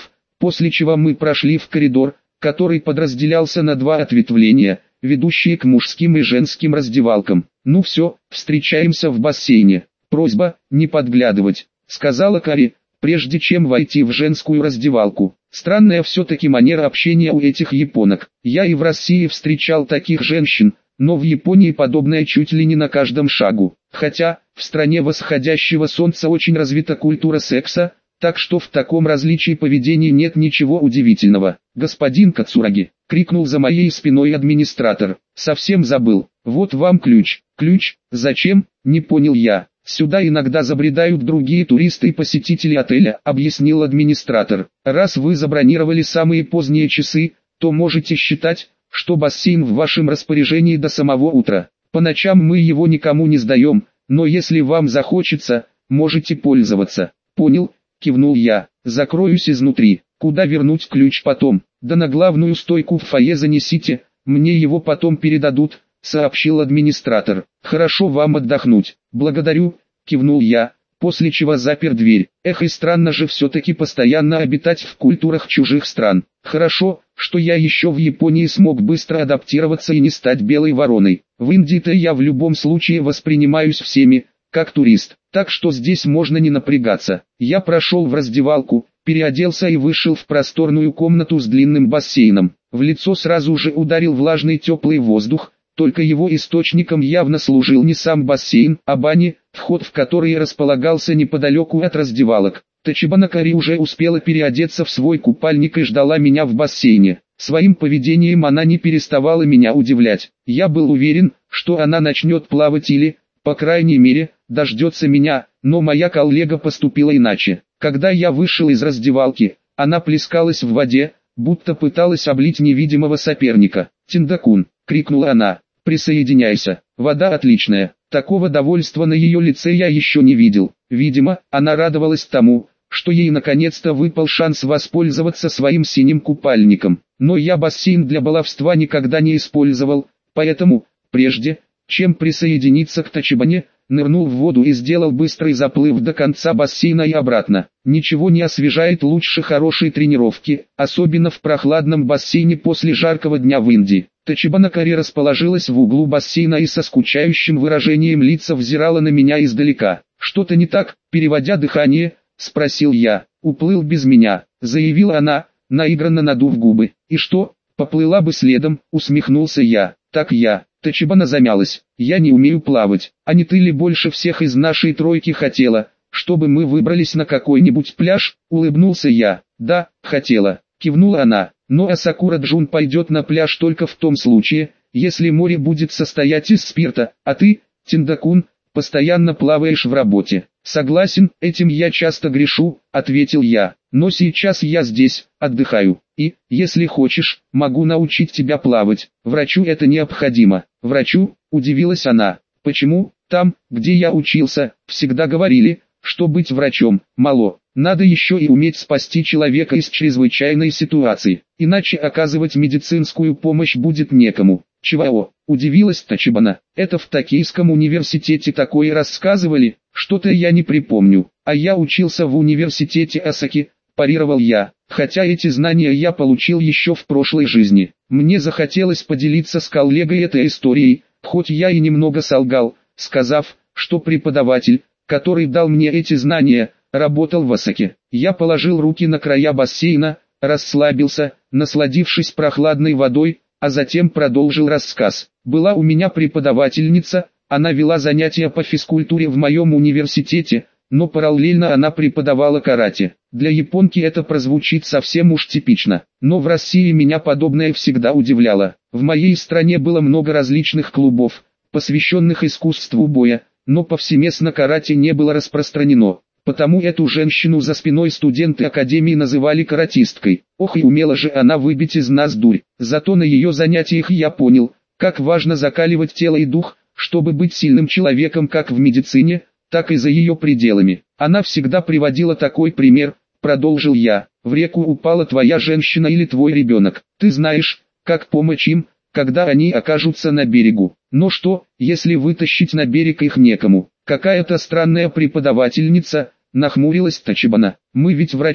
после чего мы прошли в коридор, который подразделялся на два ответвления, ведущие к мужским и женским раздевалкам. «Ну все, встречаемся в бассейне. Просьба, не подглядывать», — сказала Кари, прежде чем войти в женскую раздевалку. Странная все-таки манера общения у этих японок. Я и в России встречал таких женщин, но в Японии подобное чуть ли не на каждом шагу. Хотя, в стране восходящего солнца очень развита культура секса, так что в таком различии поведения нет ничего удивительного. «Господин Кацураги!» — крикнул за моей спиной администратор. «Совсем забыл. Вот вам ключ». «Ключ? Зачем?» — не понял я. «Сюда иногда забредают другие туристы и посетители отеля», — объяснил администратор. «Раз вы забронировали самые поздние часы, то можете считать, что бассейн в вашем распоряжении до самого утра. По ночам мы его никому не сдаем, но если вам захочется, можете пользоваться». «Понял», — кивнул я. «Закроюсь изнутри. Куда вернуть ключ потом?» «Да на главную стойку в фойе занесите, мне его потом передадут», — сообщил администратор. «Хорошо вам отдохнуть». «Благодарю», — кивнул я, после чего запер дверь. Эх, и странно же все-таки постоянно обитать в культурах чужих стран. Хорошо, что я еще в Японии смог быстро адаптироваться и не стать белой вороной. В Индии-то я в любом случае воспринимаюсь всеми, как турист, так что здесь можно не напрягаться. Я прошел в раздевалку, переоделся и вышел в просторную комнату с длинным бассейном. В лицо сразу же ударил влажный теплый воздух, только его источником явно служил не сам бассейн, а бани, вход в который располагался неподалеку от раздевалок. Тачибана Кари уже успела переодеться в свой купальник и ждала меня в бассейне. Своим поведением она не переставала меня удивлять. Я был уверен, что она начнет плавать или, по крайней мере, дождется меня, но моя коллега поступила иначе. Когда я вышел из раздевалки, она плескалась в воде, будто пыталась облить невидимого соперника. «Тиндакун!» — крикнула она. «Присоединяйся, вода отличная». Такого довольства на ее лице я еще не видел. Видимо, она радовалась тому, что ей наконец-то выпал шанс воспользоваться своим синим купальником. Но я бассейн для баловства никогда не использовал, поэтому, прежде, чем присоединиться к Тачибане, нырнул в воду и сделал быстрый заплыв до конца бассейна и обратно. Ничего не освежает лучше хорошей тренировки, особенно в прохладном бассейне после жаркого дня в Индии. Тачибана Кари расположилась в углу бассейна и со скучающим выражением лица взирала на меня издалека. «Что-то не так?» — переводя дыхание, спросил я. «Уплыл без меня», — заявила она, наигранно надув губы. «И что, поплыла бы следом?» — усмехнулся я. «Так я». Тачибана замялась. «Я не умею плавать, а не ты ли больше всех из нашей тройки хотела, чтобы мы выбрались на какой-нибудь пляж?» — улыбнулся я. «Да, хотела», — кивнула она. «Но Асакура-джун пойдет на пляж только в том случае, если море будет состоять из спирта, а ты, Тиндакун, постоянно плаваешь в работе». «Согласен, этим я часто грешу», — ответил я. «Но сейчас я здесь, отдыхаю, и, если хочешь, могу научить тебя плавать. Врачу это необходимо». «Врачу?» — удивилась она. «Почему? Там, где я учился, всегда говорили, что быть врачом мало. Надо еще и уметь спасти человека из чрезвычайной ситуации, иначе оказывать медицинскую помощь будет некому». «Чего?» — удивилась Тачибана. «Это в Токийском университете такое рассказывали? Что-то я не припомню. А я учился в университете Осаки», — парировал я. «Хотя эти знания я получил еще в прошлой жизни». Мне захотелось поделиться с коллегой этой историей, хоть я и немного солгал, сказав, что преподаватель, который дал мне эти знания, работал в Осаке. Я положил руки на края бассейна, расслабился, насладившись прохладной водой, а затем продолжил рассказ. «Была у меня преподавательница, она вела занятия по физкультуре в моем университете, но параллельно она преподавала карате. Для японки это прозвучит совсем уж типично, но в России меня подобное всегда удивляло. В моей стране было много различных клубов, посвященных искусству боя, но повсеместно карате не было распространено. Потому эту женщину за спиной студенты академии называли каратисткой. Ох, и умела же она выбить из нас дурь. Зато на ее занятиях я понял, как важно закаливать тело и дух, чтобы быть сильным человеком как в медицине, так и за ее пределами. Она всегда приводила такой пример, продолжил я. В реку упала твоя женщина или твой ребенок. Ты знаешь, как помочь им, когда они окажутся на берегу. Но что, если вытащить на берег их некому? Какая-то странная преподавательница, нахмурилась Тачибана. Мы ведь врачи,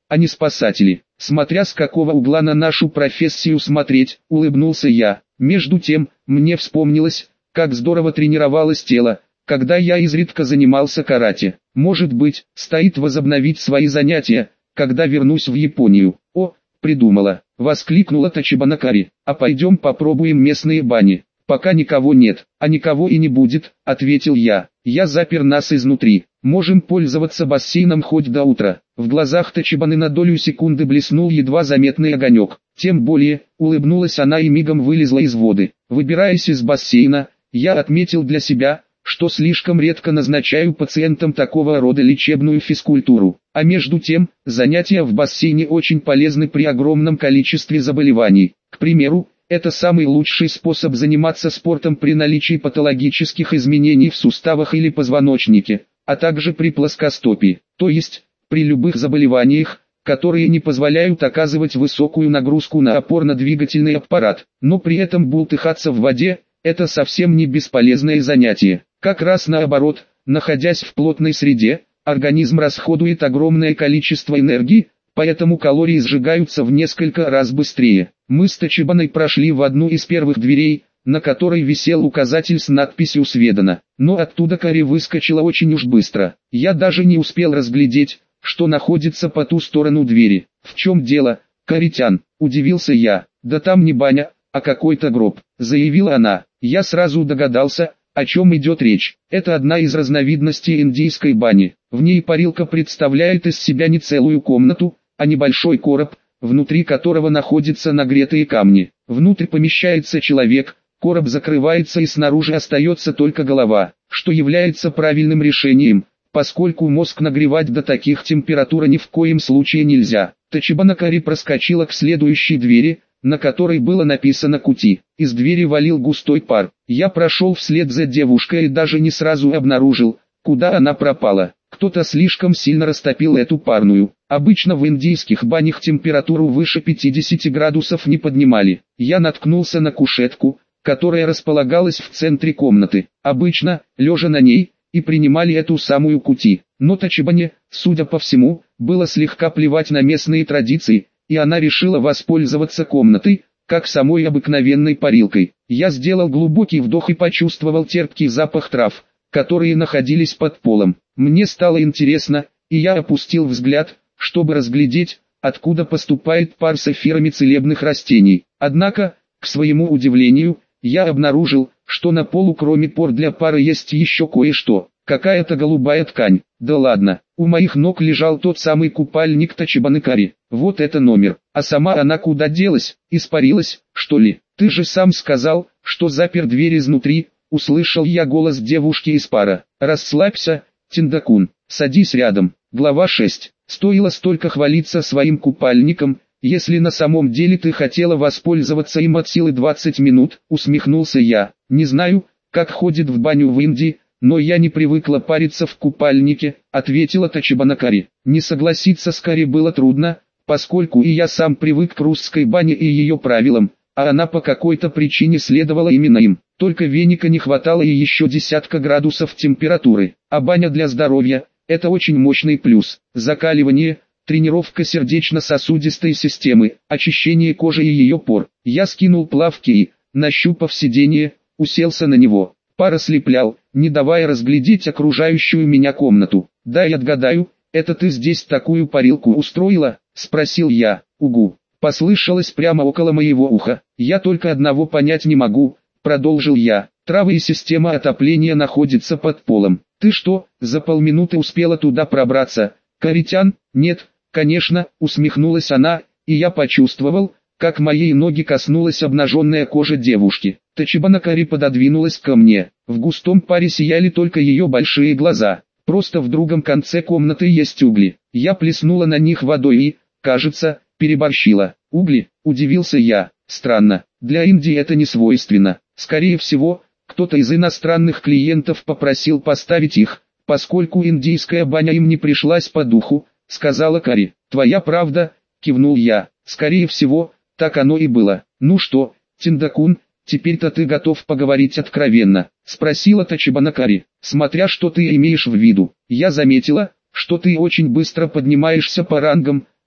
а не спасатели. Смотря с какого угла на нашу профессию смотреть, улыбнулся я. Между тем, мне вспомнилось, как здорово тренировалось тело, когда я изредка занимался карате. Может быть, стоит возобновить свои занятия, когда вернусь в Японию. О, придумала, воскликнула Тачибанакари. А пойдем попробуем местные бани. Пока никого нет, а никого и не будет, ответил я. Я запер нас изнутри. Можем пользоваться бассейном хоть до утра. В глазах Тачибаны на долю секунды блеснул едва заметный огонек. Тем более, улыбнулась она и мигом вылезла из воды. Выбираясь из бассейна, я отметил для себя, что слишком редко назначаю пациентам такого рода лечебную физкультуру. А между тем, занятия в бассейне очень полезны при огромном количестве заболеваний. К примеру, это самый лучший способ заниматься спортом при наличии патологических изменений в суставах или позвоночнике, а также при плоскостопии, то есть, при любых заболеваниях, которые не позволяют оказывать высокую нагрузку на опорно-двигательный аппарат. Но при этом бултыхаться в воде – это совсем не бесполезное занятие. Как раз наоборот, находясь в плотной среде, организм расходует огромное количество энергии, поэтому калории сжигаются в несколько раз быстрее. Мы с Тачибаной прошли в одну из первых дверей, на которой висел указатель с надписью «Сведано», но оттуда Кари выскочила очень уж быстро. Я даже не успел разглядеть, что находится по ту сторону двери. «В чем дело, Каритян?» – удивился я. «Да там не баня, а какой-то гроб», – заявила она. Я сразу догадался, о чем идет речь. Это одна из разновидностей индийской бани. В ней парилка представляет из себя не целую комнату, а небольшой короб, внутри которого находятся нагретые камни. Внутрь помещается человек, короб закрывается и снаружи остается только голова, что является правильным решением, поскольку мозг нагревать до таких температур ни в коем случае нельзя. Тачибанакари проскочила к следующей двери, на которой было написано «Кути». Из двери валил густой пар. Я прошел вслед за девушкой и даже не сразу обнаружил, куда она пропала. Кто-то слишком сильно растопил эту парную. Обычно в индийских банях температуру выше пятидесяти градусов не поднимали. Я наткнулся на кушетку, которая располагалась в центре комнаты. Обычно, лежа на ней, и принимали эту самую кути. Но Тачибане, судя по всему, было слегка плевать на местные традиции, и она решила воспользоваться комнатой, как самой обыкновенной парилкой. Я сделал глубокий вдох и почувствовал терпкий запах трав, которые находились под полом. Мне стало интересно, и я опустил взгляд, чтобы разглядеть, откуда поступает пар с эфирами целебных растений. Однако, к своему удивлению, я обнаружил, что на полу кроме пор для пара есть еще кое-что. Какая-то голубая ткань. Да ладно, у моих ног лежал тот самый купальник Тачибанакари. Вот это номер. А сама она куда делась? Испарилась, что ли? Ты же сам сказал, что запер дверь изнутри. Услышал я голос девушки из пара. Расслабься, Тиндакун, садись рядом. Глава шесть. Стоило столько хвалиться своим купальником, если на самом деле ты хотела воспользоваться им от силы двадцать минут, усмехнулся я. Не знаю, как ходит в баню в Индии, но я не привыкла париться в купальнике, ответила Тачибанакари. Не согласиться с Кари было трудно, поскольку и я сам привык к русской бане и ее правилам, а она по какой-то причине следовала именно им. Только веника не хватало и еще десятка градусов температуры. А баня для здоровья – это очень мощный плюс. Закаливание, тренировка сердечно-сосудистой системы, очищение кожи и ее пор. Я скинул плавки и, нащупав сиденье, уселся на него. Пар ослеплял, не давая разглядеть окружающую меня комнату. «Дай отгадаю, это ты здесь такую парилку устроила?» – спросил я. «Угу». Послышалось прямо около моего уха. «Я только одного понять не могу», – продолжил я. «Травы и система отопления находятся под полом. Ты что, за полминуты успела туда пробраться, Каритян?» «Нет, конечно», – усмехнулась она, и я почувствовал, как моей ноги коснулась обнаженная кожа девушки. Тачибанакари пододвинулась ко мне. В густом паре сияли только ее большие глаза. Просто в другом конце комнаты есть угли. Я плеснула на них водой и, кажется, переборщила. «Угли?» – удивился я. «Странно, для Индии это не свойственно. Скорее всего, кто-то из иностранных клиентов попросил поставить их, поскольку индийская баня им не пришлась по духу», – сказала Кари. «Твоя правда?» – кивнул я. «Скорее всего, так оно и было. Ну что, Тиндакун, теперь-то ты готов поговорить откровенно?» – спросила Тачибанакари. «Смотря что ты имеешь в виду. Я заметила, что ты очень быстро поднимаешься по рангам»,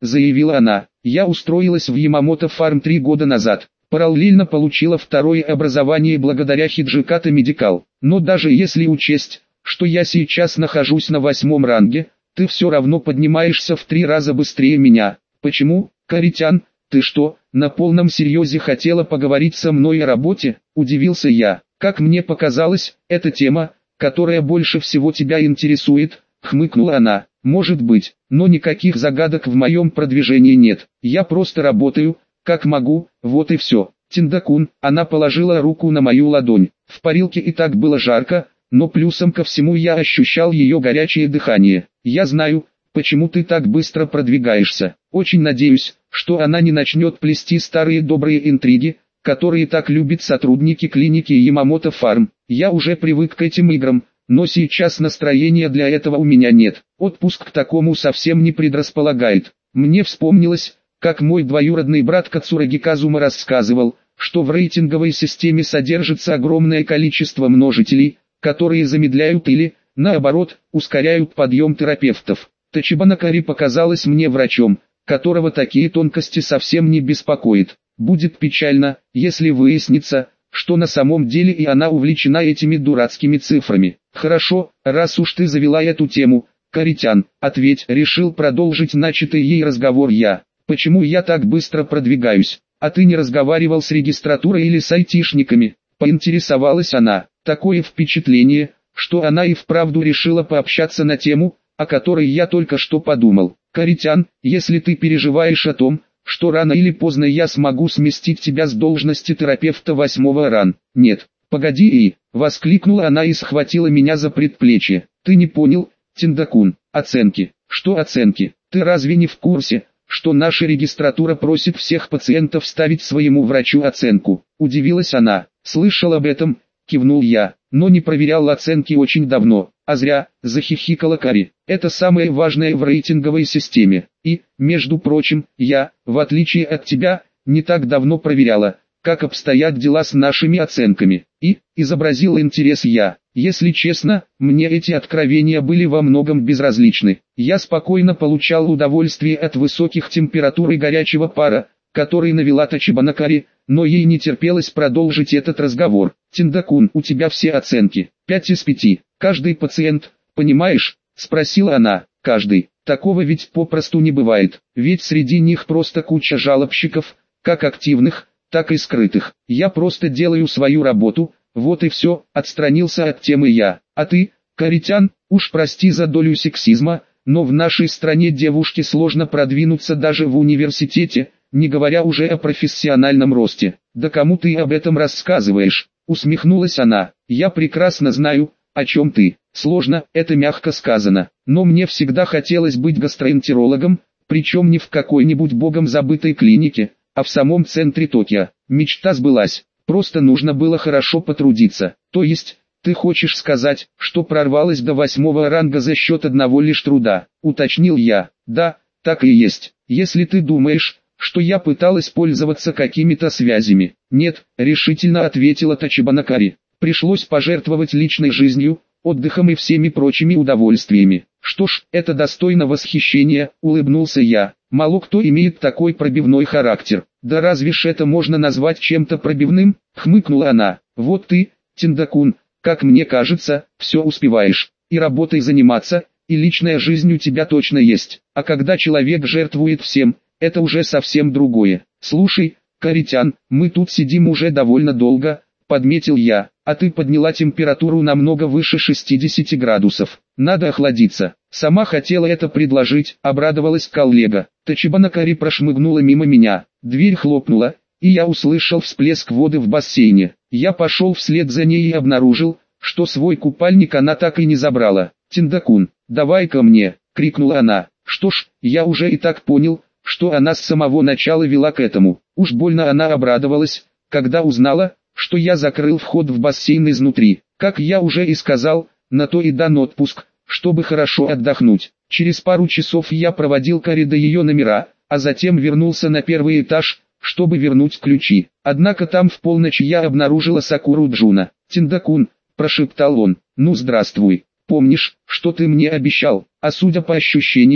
заявила она. Я устроилась в Ямамото Фарм три года назад. Параллельно получила второе образование благодаря Хиджиката Медикал. Но даже если учесть, что я сейчас нахожусь на восьмом ранге, ты все равно поднимаешься в три раза быстрее меня. Почему, Каритян, ты что, на полном серьезе хотела поговорить со мной о работе? Удивился я. Как мне показалось, это тема, которая больше всего тебя интересует, хмыкнула она. Может быть, но никаких загадок в моем продвижении нет. Я просто работаю, как могу, вот и все. Тиндакун, она положила руку на мою ладонь. В парилке и так было жарко, но плюсом ко всему я ощущал ее горячее дыхание. Я знаю, почему ты так быстро продвигаешься. Очень надеюсь, что она не начнет плести старые добрые интриги, которые так любят сотрудники клиники Ямамото Фарм. Я уже привык к этим играм, но сейчас настроения для этого у меня нет. Отпуск к такому совсем не предрасполагает. Мне вспомнилось, как мой двоюродный брат Кацураги Казума рассказывал, что в рейтинговой системе содержится огромное количество множителей, которые замедляют или, наоборот, ускоряют подъем терапевтов. Тачибана Кари показалась мне врачом, которого такие тонкости совсем не беспокоит. Будет печально, если выяснится, что на самом деле и она увлечена этими дурацкими цифрами. Хорошо, раз уж ты завела эту тему, Каритян, ответь, решил продолжить начатый ей разговор я. Почему я так быстро продвигаюсь? А ты не разговаривал с регистратурой или с айтишниками? Поинтересовалась она. Такое впечатление, что она и вправду решила пообщаться на тему, о которой я только что подумал. Каритян, если ты переживаешь о том, что рано или поздно я смогу сместить тебя с должности терапевта восьмого ран. Нет, погоди и, воскликнула она и схватила меня за предплечье. Ты не понял, Тиндакун, оценки. Что оценки? Ты разве не в курсе, что наша регистратура просит всех пациентов ставить своему врачу оценку? Удивилась она. Слышал об этом, кивнул я, но не проверял оценки очень давно. А зря, захихикала Кари. Это самое важное в рейтинговой системе. И, между прочим, я, в отличие от тебя, не так давно проверяла, как обстоят дела с нашими оценками. И, изобразил интерес я. Если честно, мне эти откровения были во многом безразличны. Я спокойно получал удовольствие от высоких температур и горячего пара, который навела Тачибана Кари, но ей не терпелось продолжить этот разговор. Тиндакун, у тебя все оценки. Пять из пяти. Каждый пациент, понимаешь? Спросила она. Каждый. Такого ведь попросту не бывает. Ведь среди них просто куча жалобщиков, как активных, так и скрытых. Я просто делаю свою работу, вот и все, отстранился от темы я. А ты, Каритян, уж прости за долю сексизма, но в нашей стране девушке сложно продвинуться даже в университете, не говоря уже о профессиональном росте. Да кому ты об этом рассказываешь? Усмехнулась она. Я прекрасно знаю, о чем ты. Сложно, это мягко сказано. Но мне всегда хотелось быть гастроэнтерологом, причем не в какой-нибудь богом забытой клинике, а в самом центре Токио. Мечта сбылась. Просто нужно было хорошо потрудиться. То есть, ты хочешь сказать, что прорвалась до восьмого ранга за счет одного лишь труда? Уточнил я. Да, так и есть. Если ты думаешь, что я пыталась пользоваться какими-то связями. Нет, решительно ответила Тачибана Кари. Пришлось пожертвовать личной жизнью, отдыхом и всеми прочими удовольствиями. Что ж, это достойно восхищения, улыбнулся я. Мало кто имеет такой пробивной характер. Да разве ж это можно назвать чем-то пробивным? Хмыкнула она. Вот ты, Тиндакун, как мне кажется, все успеваешь. И работой заниматься, и личная жизнь у тебя точно есть. А когда человек жертвует всем, это уже совсем другое. Слушай, Каритян, мы тут сидим уже довольно долго, подметил я, а ты подняла температуру намного выше шестидесяти градусов. Надо охладиться. Сама хотела это предложить, обрадовалась коллега. Тачибана Кари прошмыгнула мимо меня. Дверь хлопнула, и я услышал всплеск воды в бассейне. Я пошел вслед за ней и обнаружил, что свой купальник она так и не забрала. «Тиндакун, давай ко мне!» — крикнула она. Что ж, я уже и так понял, что она с самого начала вела к этому. Уж больно она обрадовалась, когда узнала, что я закрыл вход в бассейн изнутри. Как я уже и сказал, на то и дан отпуск, чтобы хорошо отдохнуть. Через пару часов я проводил Кари до ее номера, а затем вернулся на первый этаж, чтобы вернуть ключи. Однако там в полночь я обнаружила Сакуру Джуна. «Тиндакун», — прошептал он, — «ну здравствуй. Помнишь, что ты мне обещал?» А судя по ощущениям,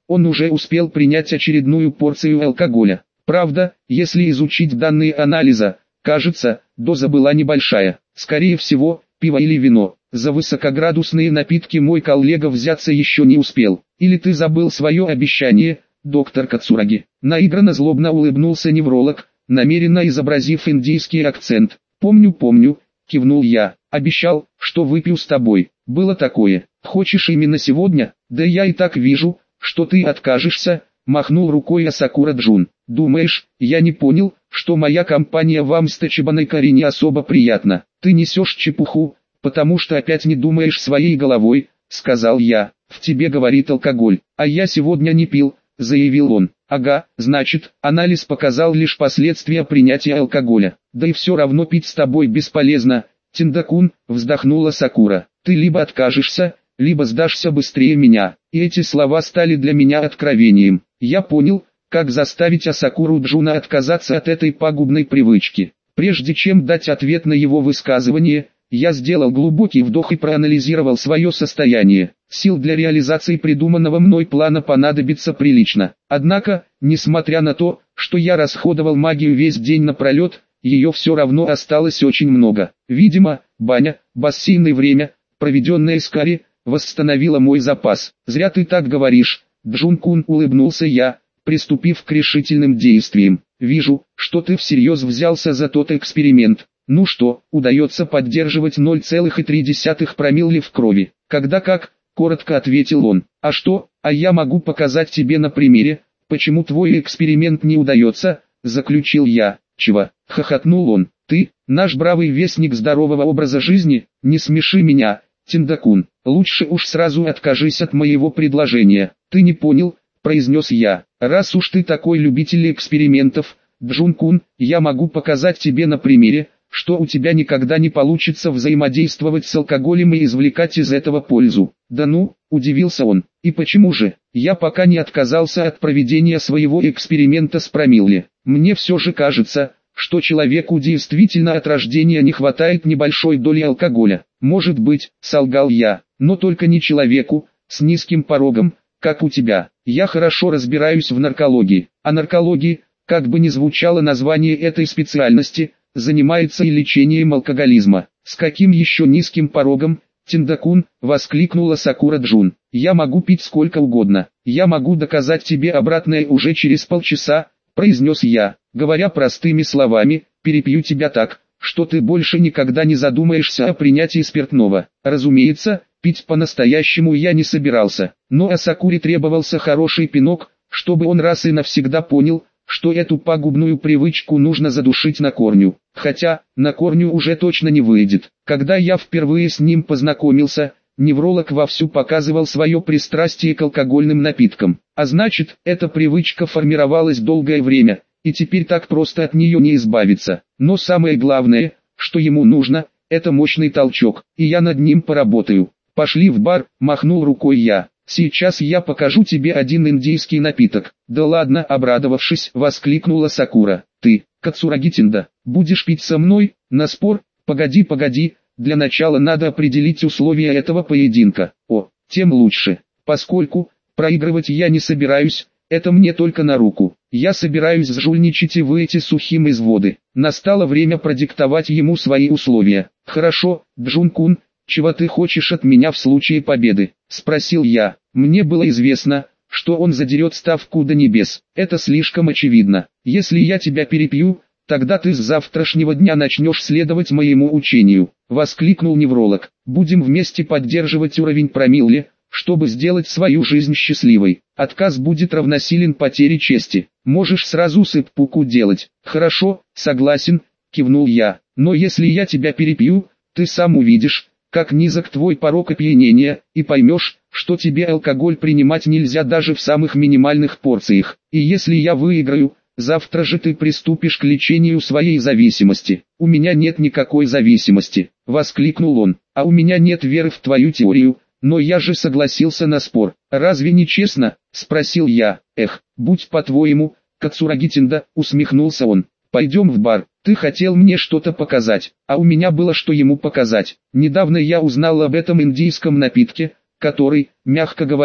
он уже успел принять очередную порцию алкоголя. Правда, если изучить данные анализа, кажется, доза была небольшая. Скорее всего, пиво или вино. За высокоградусные напитки мой коллега взяться еще не успел. Или ты забыл свое обещание, доктор Кацураги? Наигранно злобно улыбнулся невролог, намеренно изобразив индийский акцент. «Помню, помню», — кивнул я. «Обещал, что выпью с тобой. Было такое. Хочешь именно сегодня? Да я и так вижу, что ты откажешься», — махнул рукой Асакура-джун. «Думаешь, я не понял, что моя компания вам с Тачибанай-кари не особо приятна? Ты несешь чепуху, потому что опять не думаешь своей головой», — сказал я. «В тебе говорит алкоголь, а я сегодня не пил», — заявил он. «Ага, значит, анализ показал лишь последствия принятия алкоголя. Да и все равно пить с тобой бесполезно, Тинда-кун», — вздохнула Сакура. «Ты либо откажешься, либо сдашься быстрее меня». И эти слова стали для меня откровением. Я понял, как заставить Асакуру-джуна отказаться от этой пагубной привычки. Прежде чем дать ответ на его высказывание, я сделал глубокий вдох и проанализировал свое состояние. Сил для реализации придуманного мной плана понадобится прилично. Однако, несмотря на то, что я расходовал магию весь день напролет, ее все равно осталось очень много. Видимо, баня, бассейн и время, проведенное с Кари, восстановило мой запас. «Зря ты так говоришь», — Джун-кун, улыбнулся я, приступив к решительным действиям. «Вижу, что ты всерьез взялся за тот эксперимент. Ну что, удается поддерживать ноль целых три десятых промилле в крови?» «Когда как», — коротко ответил он. «А что, а я могу показать тебе на примере, почему твой эксперимент не удается», — заключил я. «Чего?» — хохотнул он. «Ты, наш бравый вестник здорового образа жизни, не смеши меня, Тинда-кун. Лучше уж сразу откажись от моего предложения». «Ты не понял», — произнес я. «Раз уж ты такой любитель экспериментов, Джун-кун, я могу показать тебе на примере, что у тебя никогда не получится взаимодействовать с алкоголем и извлекать из этого пользу». «Да ну», — удивился он. «И почему же? Я пока не отказался от проведения своего эксперимента с промилле. Мне все же кажется, что человеку действительно от рождения не хватает небольшой доли алкоголя». «Может быть», — солгал я, — «но только не человеку, с низким порогом, как у тебя. Я хорошо разбираюсь в наркологии, а наркологии, как бы ни звучало название этой специальности, занимается и лечением алкоголизма». «С каким еще низким порогом, Тинда-кун?» — воскликнула Сакура-джун. «Я могу пить сколько угодно. Я могу доказать тебе обратное уже через полчаса», — произнес я. «Говоря простыми словами, перепью тебя так, что ты больше никогда не задумаешься о принятии спиртного». Разумеется, пить по-настоящему я не собирался, но Асакуре требовался хороший пинок, чтобы он раз и навсегда понял, что эту пагубную привычку нужно задушить на корню. Хотя, на корню уже точно не выйдет. Когда я впервые с ним познакомился, невролог вовсю показывал свое пристрастие к алкогольным напиткам. А значит, эта привычка формировалась долгое время, и теперь так просто от нее не избавиться. Но самое главное, что ему нужно, это мощный толчок, и я над ним поработаю. «Пошли в бар», — махнул рукой я. «Сейчас я покажу тебе один индийский напиток». «Да ладно», — обрадовавшись, воскликнула Сакура. «Ты, Кацураги Тинда, будешь пить со мной, на спор?» «Погоди, погоди, для начала надо определить условия этого поединка». «О, тем лучше, поскольку проигрывать я не собираюсь, это мне только на руку. Я собираюсь сжульничать и выйти сухим из воды». Настало время продиктовать ему свои условия. «Хорошо, Джун-кун, чего ты хочешь от меня в случае победы?» — спросил я. Мне было известно, что он задерет ставку до небес. Это слишком очевидно. «Если я тебя перепью, тогда ты с завтрашнего дня начнешь следовать моему учению», — воскликнул невролог. «Будем вместе поддерживать уровень промилле, чтобы сделать свою жизнь счастливой. Отказ будет равносилен потере чести. Можешь сразу сыппуку делать». «Хорошо, согласен», — кивнул я. «Но если я тебя перепью, ты сам увидишь, как низок твой порог опьянения, и поймешь, что тебе алкоголь принимать нельзя даже в самых минимальных порциях. И если я выиграю, завтра же ты приступишь к лечению своей зависимости». «У меня нет никакой зависимости», — воскликнул он. «А у меня нет веры в твою теорию, но я же согласился на спор». «Разве не честно?» — спросил я. «Эх, будь по-твоему, Кацураги Тинда», — усмехнулся он. «Пойдем в бар. Ты хотел мне что-то показать, а у меня было что ему показать. Недавно я узнал об этом индийском напитке, который, мягко говоря,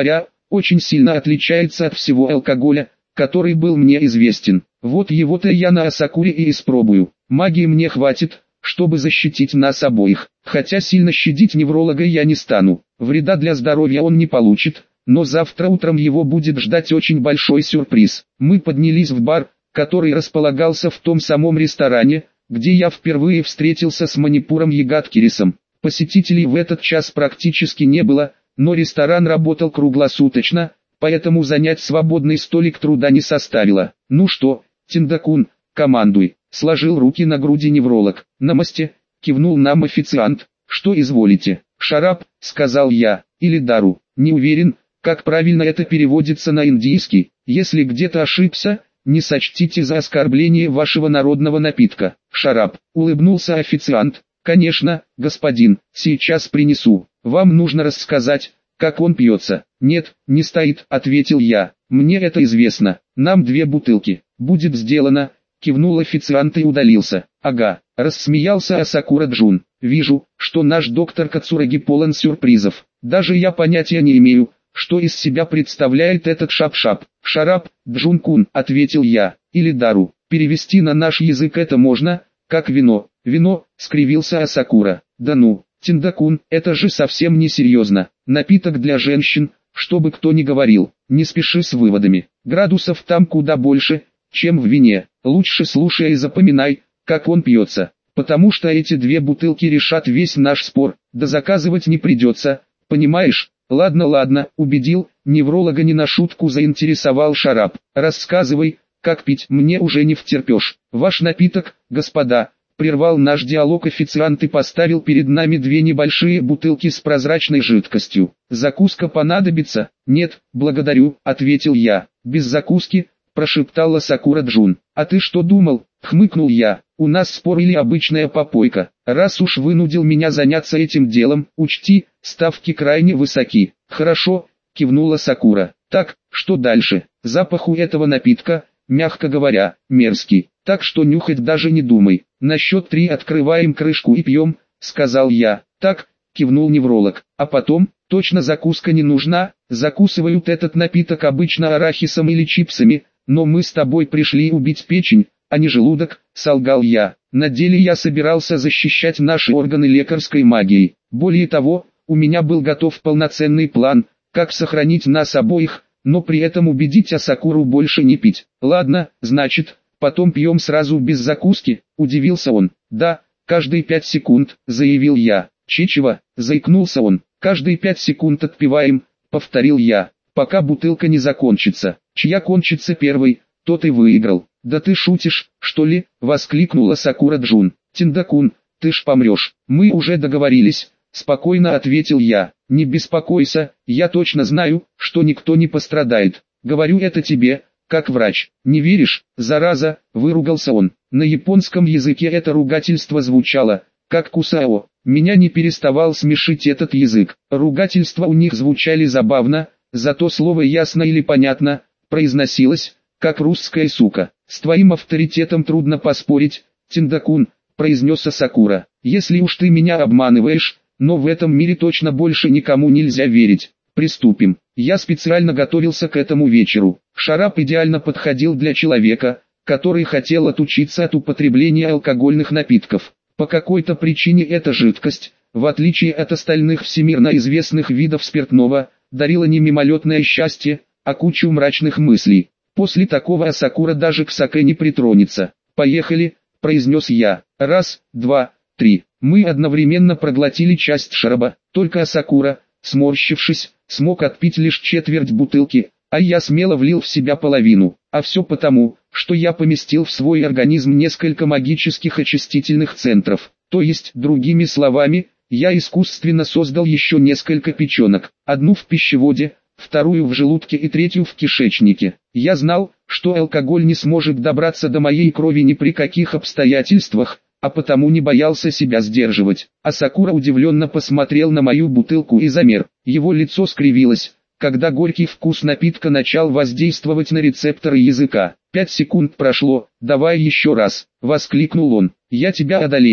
очень сильно отличается от всего алкоголя, который был мне известен. Вот его-то я на Асакуре и испробую. Магии мне хватит, чтобы защитить нас обоих. Хотя сильно щадить невролога я не стану. Вреда для здоровья он не получит, но завтра утром его будет ждать очень большой сюрприз. Мы поднялись в бар, который располагался в том самом ресторане, где я впервые встретился с Манипуром Ягадкирисом. Посетителей в этот час практически не было, но ресторан работал круглосуточно, поэтому занять свободный столик труда не составило. «Ну что, Тиндакун, командуй», — сложил руки на груди невролог. «Намасте», — кивнул нам официант. «Что изволите?» «Шарап», — сказал я, — «или дару». Не уверен, как правильно это переводится на индийский. Если где-то ошибся, не сочтите за оскорбление вашего народного напитка. «Шарап», — улыбнулся официант. «Конечно, господин, сейчас принесу. Вам нужно рассказать, как он пьется». «Нет, не стоит», — ответил я. «Мне это известно. Нам две бутылки». «Будет сделано», — кивнул официант и удалился. «Ага», — рассмеялся Асакура-джун. «Вижу, что наш доктор Кацураги полон сюрпризов. Даже я понятия не имею, что из себя представляет этот шап-шап». «Шарап, Джун-кун», — ответил я. «Или дару. Перевести на наш язык это можно, как вино». «Вино», — скривился Асакура. «Да ну, Тиндакун, это же совсем не серьезно. Напиток для женщин, чтобы кто ни говорил. Не спеши с выводами. Градусов там куда больше, чем в вине. Лучше слушай и запоминай, как он пьется. Потому что эти две бутылки решат весь наш спор. Да заказывать не придется, понимаешь?» «Ладно, ладно», — убедил, невролога не на шутку заинтересовал Шарап. «Рассказывай, как пить, мне уже не втерпешь. Ваш напиток, господа». Прервал наш диалог официант и поставил перед нами две небольшие бутылки с прозрачной жидкостью. «Закуска понадобится?» «Нет, благодарю», — ответил я. «Без закуски», — прошептала Сакура-джун. «А ты что думал?» — хмыкнул я. «У нас спор или обычная попойка? Раз уж вынудил меня заняться этим делом, учти, ставки крайне высоки». «Хорошо», — кивнула Сакура. «Так, что дальше?» «Запах у этого напитка, мягко говоря, мерзкий. Так что нюхать даже не думай. На счет три открываем крышку и пьем», — сказал я. «Так», — кивнул невролог. «А потом, точно закуска не нужна, закусывают этот напиток обычно арахисом или чипсами, но мы с тобой пришли убить печень, а не желудок», — солгал я. На деле я собирался защищать наши органы лекарской магией. Более того, у меня был готов полноценный план, как сохранить нас обоих, но при этом убедить Асакуру больше не пить. «Ладно, значит, потом пьем сразу без закуски», — удивился он. «Да, каждые пять секунд», — заявил я. «Чичева», — заикнулся он. «Каждые пять секунд отпиваем», — повторил я, «пока бутылка не закончится. Чья кончится первой, тот и выиграл». «Да ты шутишь, что ли?» — воскликнула Сакура-джун. «Тиндакун, ты ж помрешь». «Мы уже договорились», — спокойно ответил я. «Не беспокойся, я точно знаю, что никто не пострадает. Говорю это тебе, как врач». «Не веришь, зараза?» — выругался он. На японском языке это ругательство звучало, как кусао. Меня не переставал смешить этот язык. Ругательства у них звучали забавно, зато слово ясно или понятно произносилось, как русская сука. «С твоим авторитетом трудно поспорить, Тиндакун», — произнес Асакура. «Если уж ты меня обманываешь, но в этом мире точно больше никому нельзя верить. Приступим». Я специально готовился к этому вечеру. Шарап идеально подходил для человека, который хотел отучиться от употребления алкогольных напитков. По какой-то причине эта жидкость, в отличие от остальных всемирно известных видов спиртного, дарила не мимолетное счастье, а кучу мрачных мыслей. После такого Асакура даже к саке не притронется. «Поехали», — произнес я. «Раз, два, три». Мы одновременно проглотили часть шараба, только Асакура, сморщившись, смог отпить лишь четверть бутылки, а я смело влил в себя половину. А все потому, что я поместил в свой организм несколько магических очистительных центров. То есть, другими словами, я искусственно создал еще несколько печенок. Одну в пищеводе, вторую в желудке и третью в кишечнике. Я знал, что алкоголь не сможет добраться до моей крови ни при каких обстоятельствах, а потому не боялся себя сдерживать. Асакура удивленно посмотрел на мою бутылку и замер. Его лицо скривилось, когда горький вкус напитка начал воздействовать на рецепторы языка. «Пять секунд прошло, давай еще раз», — воскликнул он. «Я тебя одолею».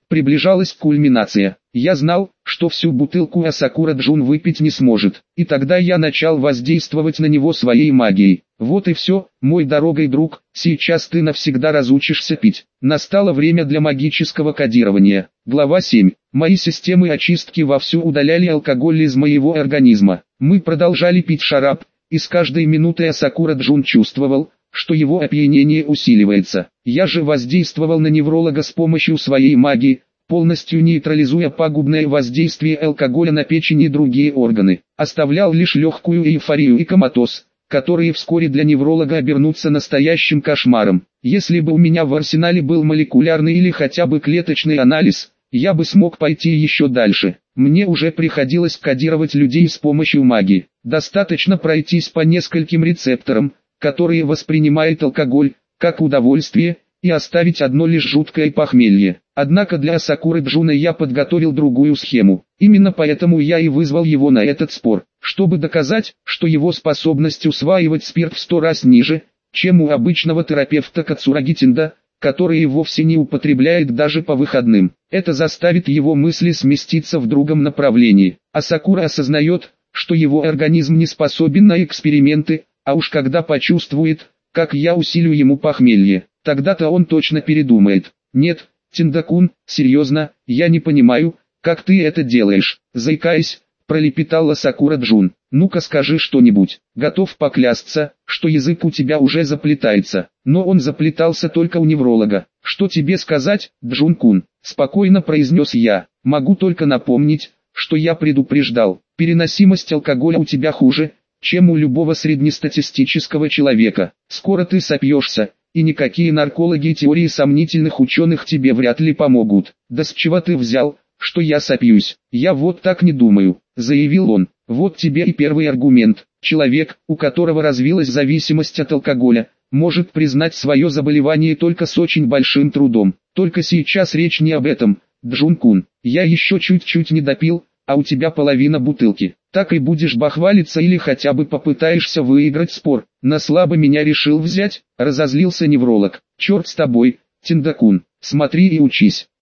Приближалась кульминация. Я знал, что всю бутылку Асакура Джун выпить не сможет, и тогда я начал воздействовать на него своей магией. Вот и все, мой дорогой друг, сейчас ты навсегда разучишься пить. Настало время для магического кодирования. Глава семь. Мои системы очистки вовсю удаляли алкоголь из моего организма. Мы продолжали пить шараб, и с каждой минутой Асакура Джун чувствовал, что его опьянение усиливается. Я же воздействовал на невролога с помощью своей магии, полностью нейтрализуя пагубное воздействие алкоголя на печень и другие органы. Оставлял лишь легкую эйфорию и коматоз, которые вскоре для невролога обернутся настоящим кошмаром. Если бы у меня в арсенале был молекулярный или хотя бы клеточный анализ, я бы смог пойти еще дальше. Мне уже приходилось кодировать людей с помощью магии. Достаточно пройтись по нескольким рецепторам, которые воспринимает алкоголь, как удовольствие, и оставить одно лишь жуткое похмелье. Однако для Асакуры Джуна я подготовил другую схему. Именно поэтому я и вызвал его на этот спор, чтобы доказать, что его способность усваивать спирт в сто раз ниже, чем у обычного терапевта Кацураги Тинда, который вовсе не употребляет даже по выходным. Это заставит его мысли сместиться в другом направлении. Асакура осознает, что его организм не способен на эксперименты, а уж когда почувствует, как я усилю ему похмелье, тогда-то он точно передумает. Нет, Тинда-кун, серьезно, я не понимаю, как ты это делаешь, заикаясь, пролепетала Асакура Джун. Ну-ка скажи что-нибудь. Готов поклясться, что язык у тебя уже заплетается. Но он заплетался только у невролога. Что тебе сказать, Джун-кун? Спокойно произнес я. Могу только напомнить, что я предупреждал. Переносимость алкоголя у тебя хуже, чем у любого среднестатистического человека. Скоро ты сопьешься, и никакие наркологи и теории сомнительных ученых тебе вряд ли помогут. Да с чего ты взял, что я сопьюсь? Я вот так не думаю, заявил он. Вот тебе и первый аргумент. Человек, у которого развилась зависимость от алкоголя, может признать свое заболевание только с очень большим трудом. Только сейчас речь не об этом, Джун-кун. Я еще чуть-чуть не допил, а у тебя половина бутылки. Так и будешь бахвалиться или хотя бы попытаешься выиграть спор. На слабо меня решил взять, разозлился невролог. Черт с тобой, Тинда-кун, смотри и учись.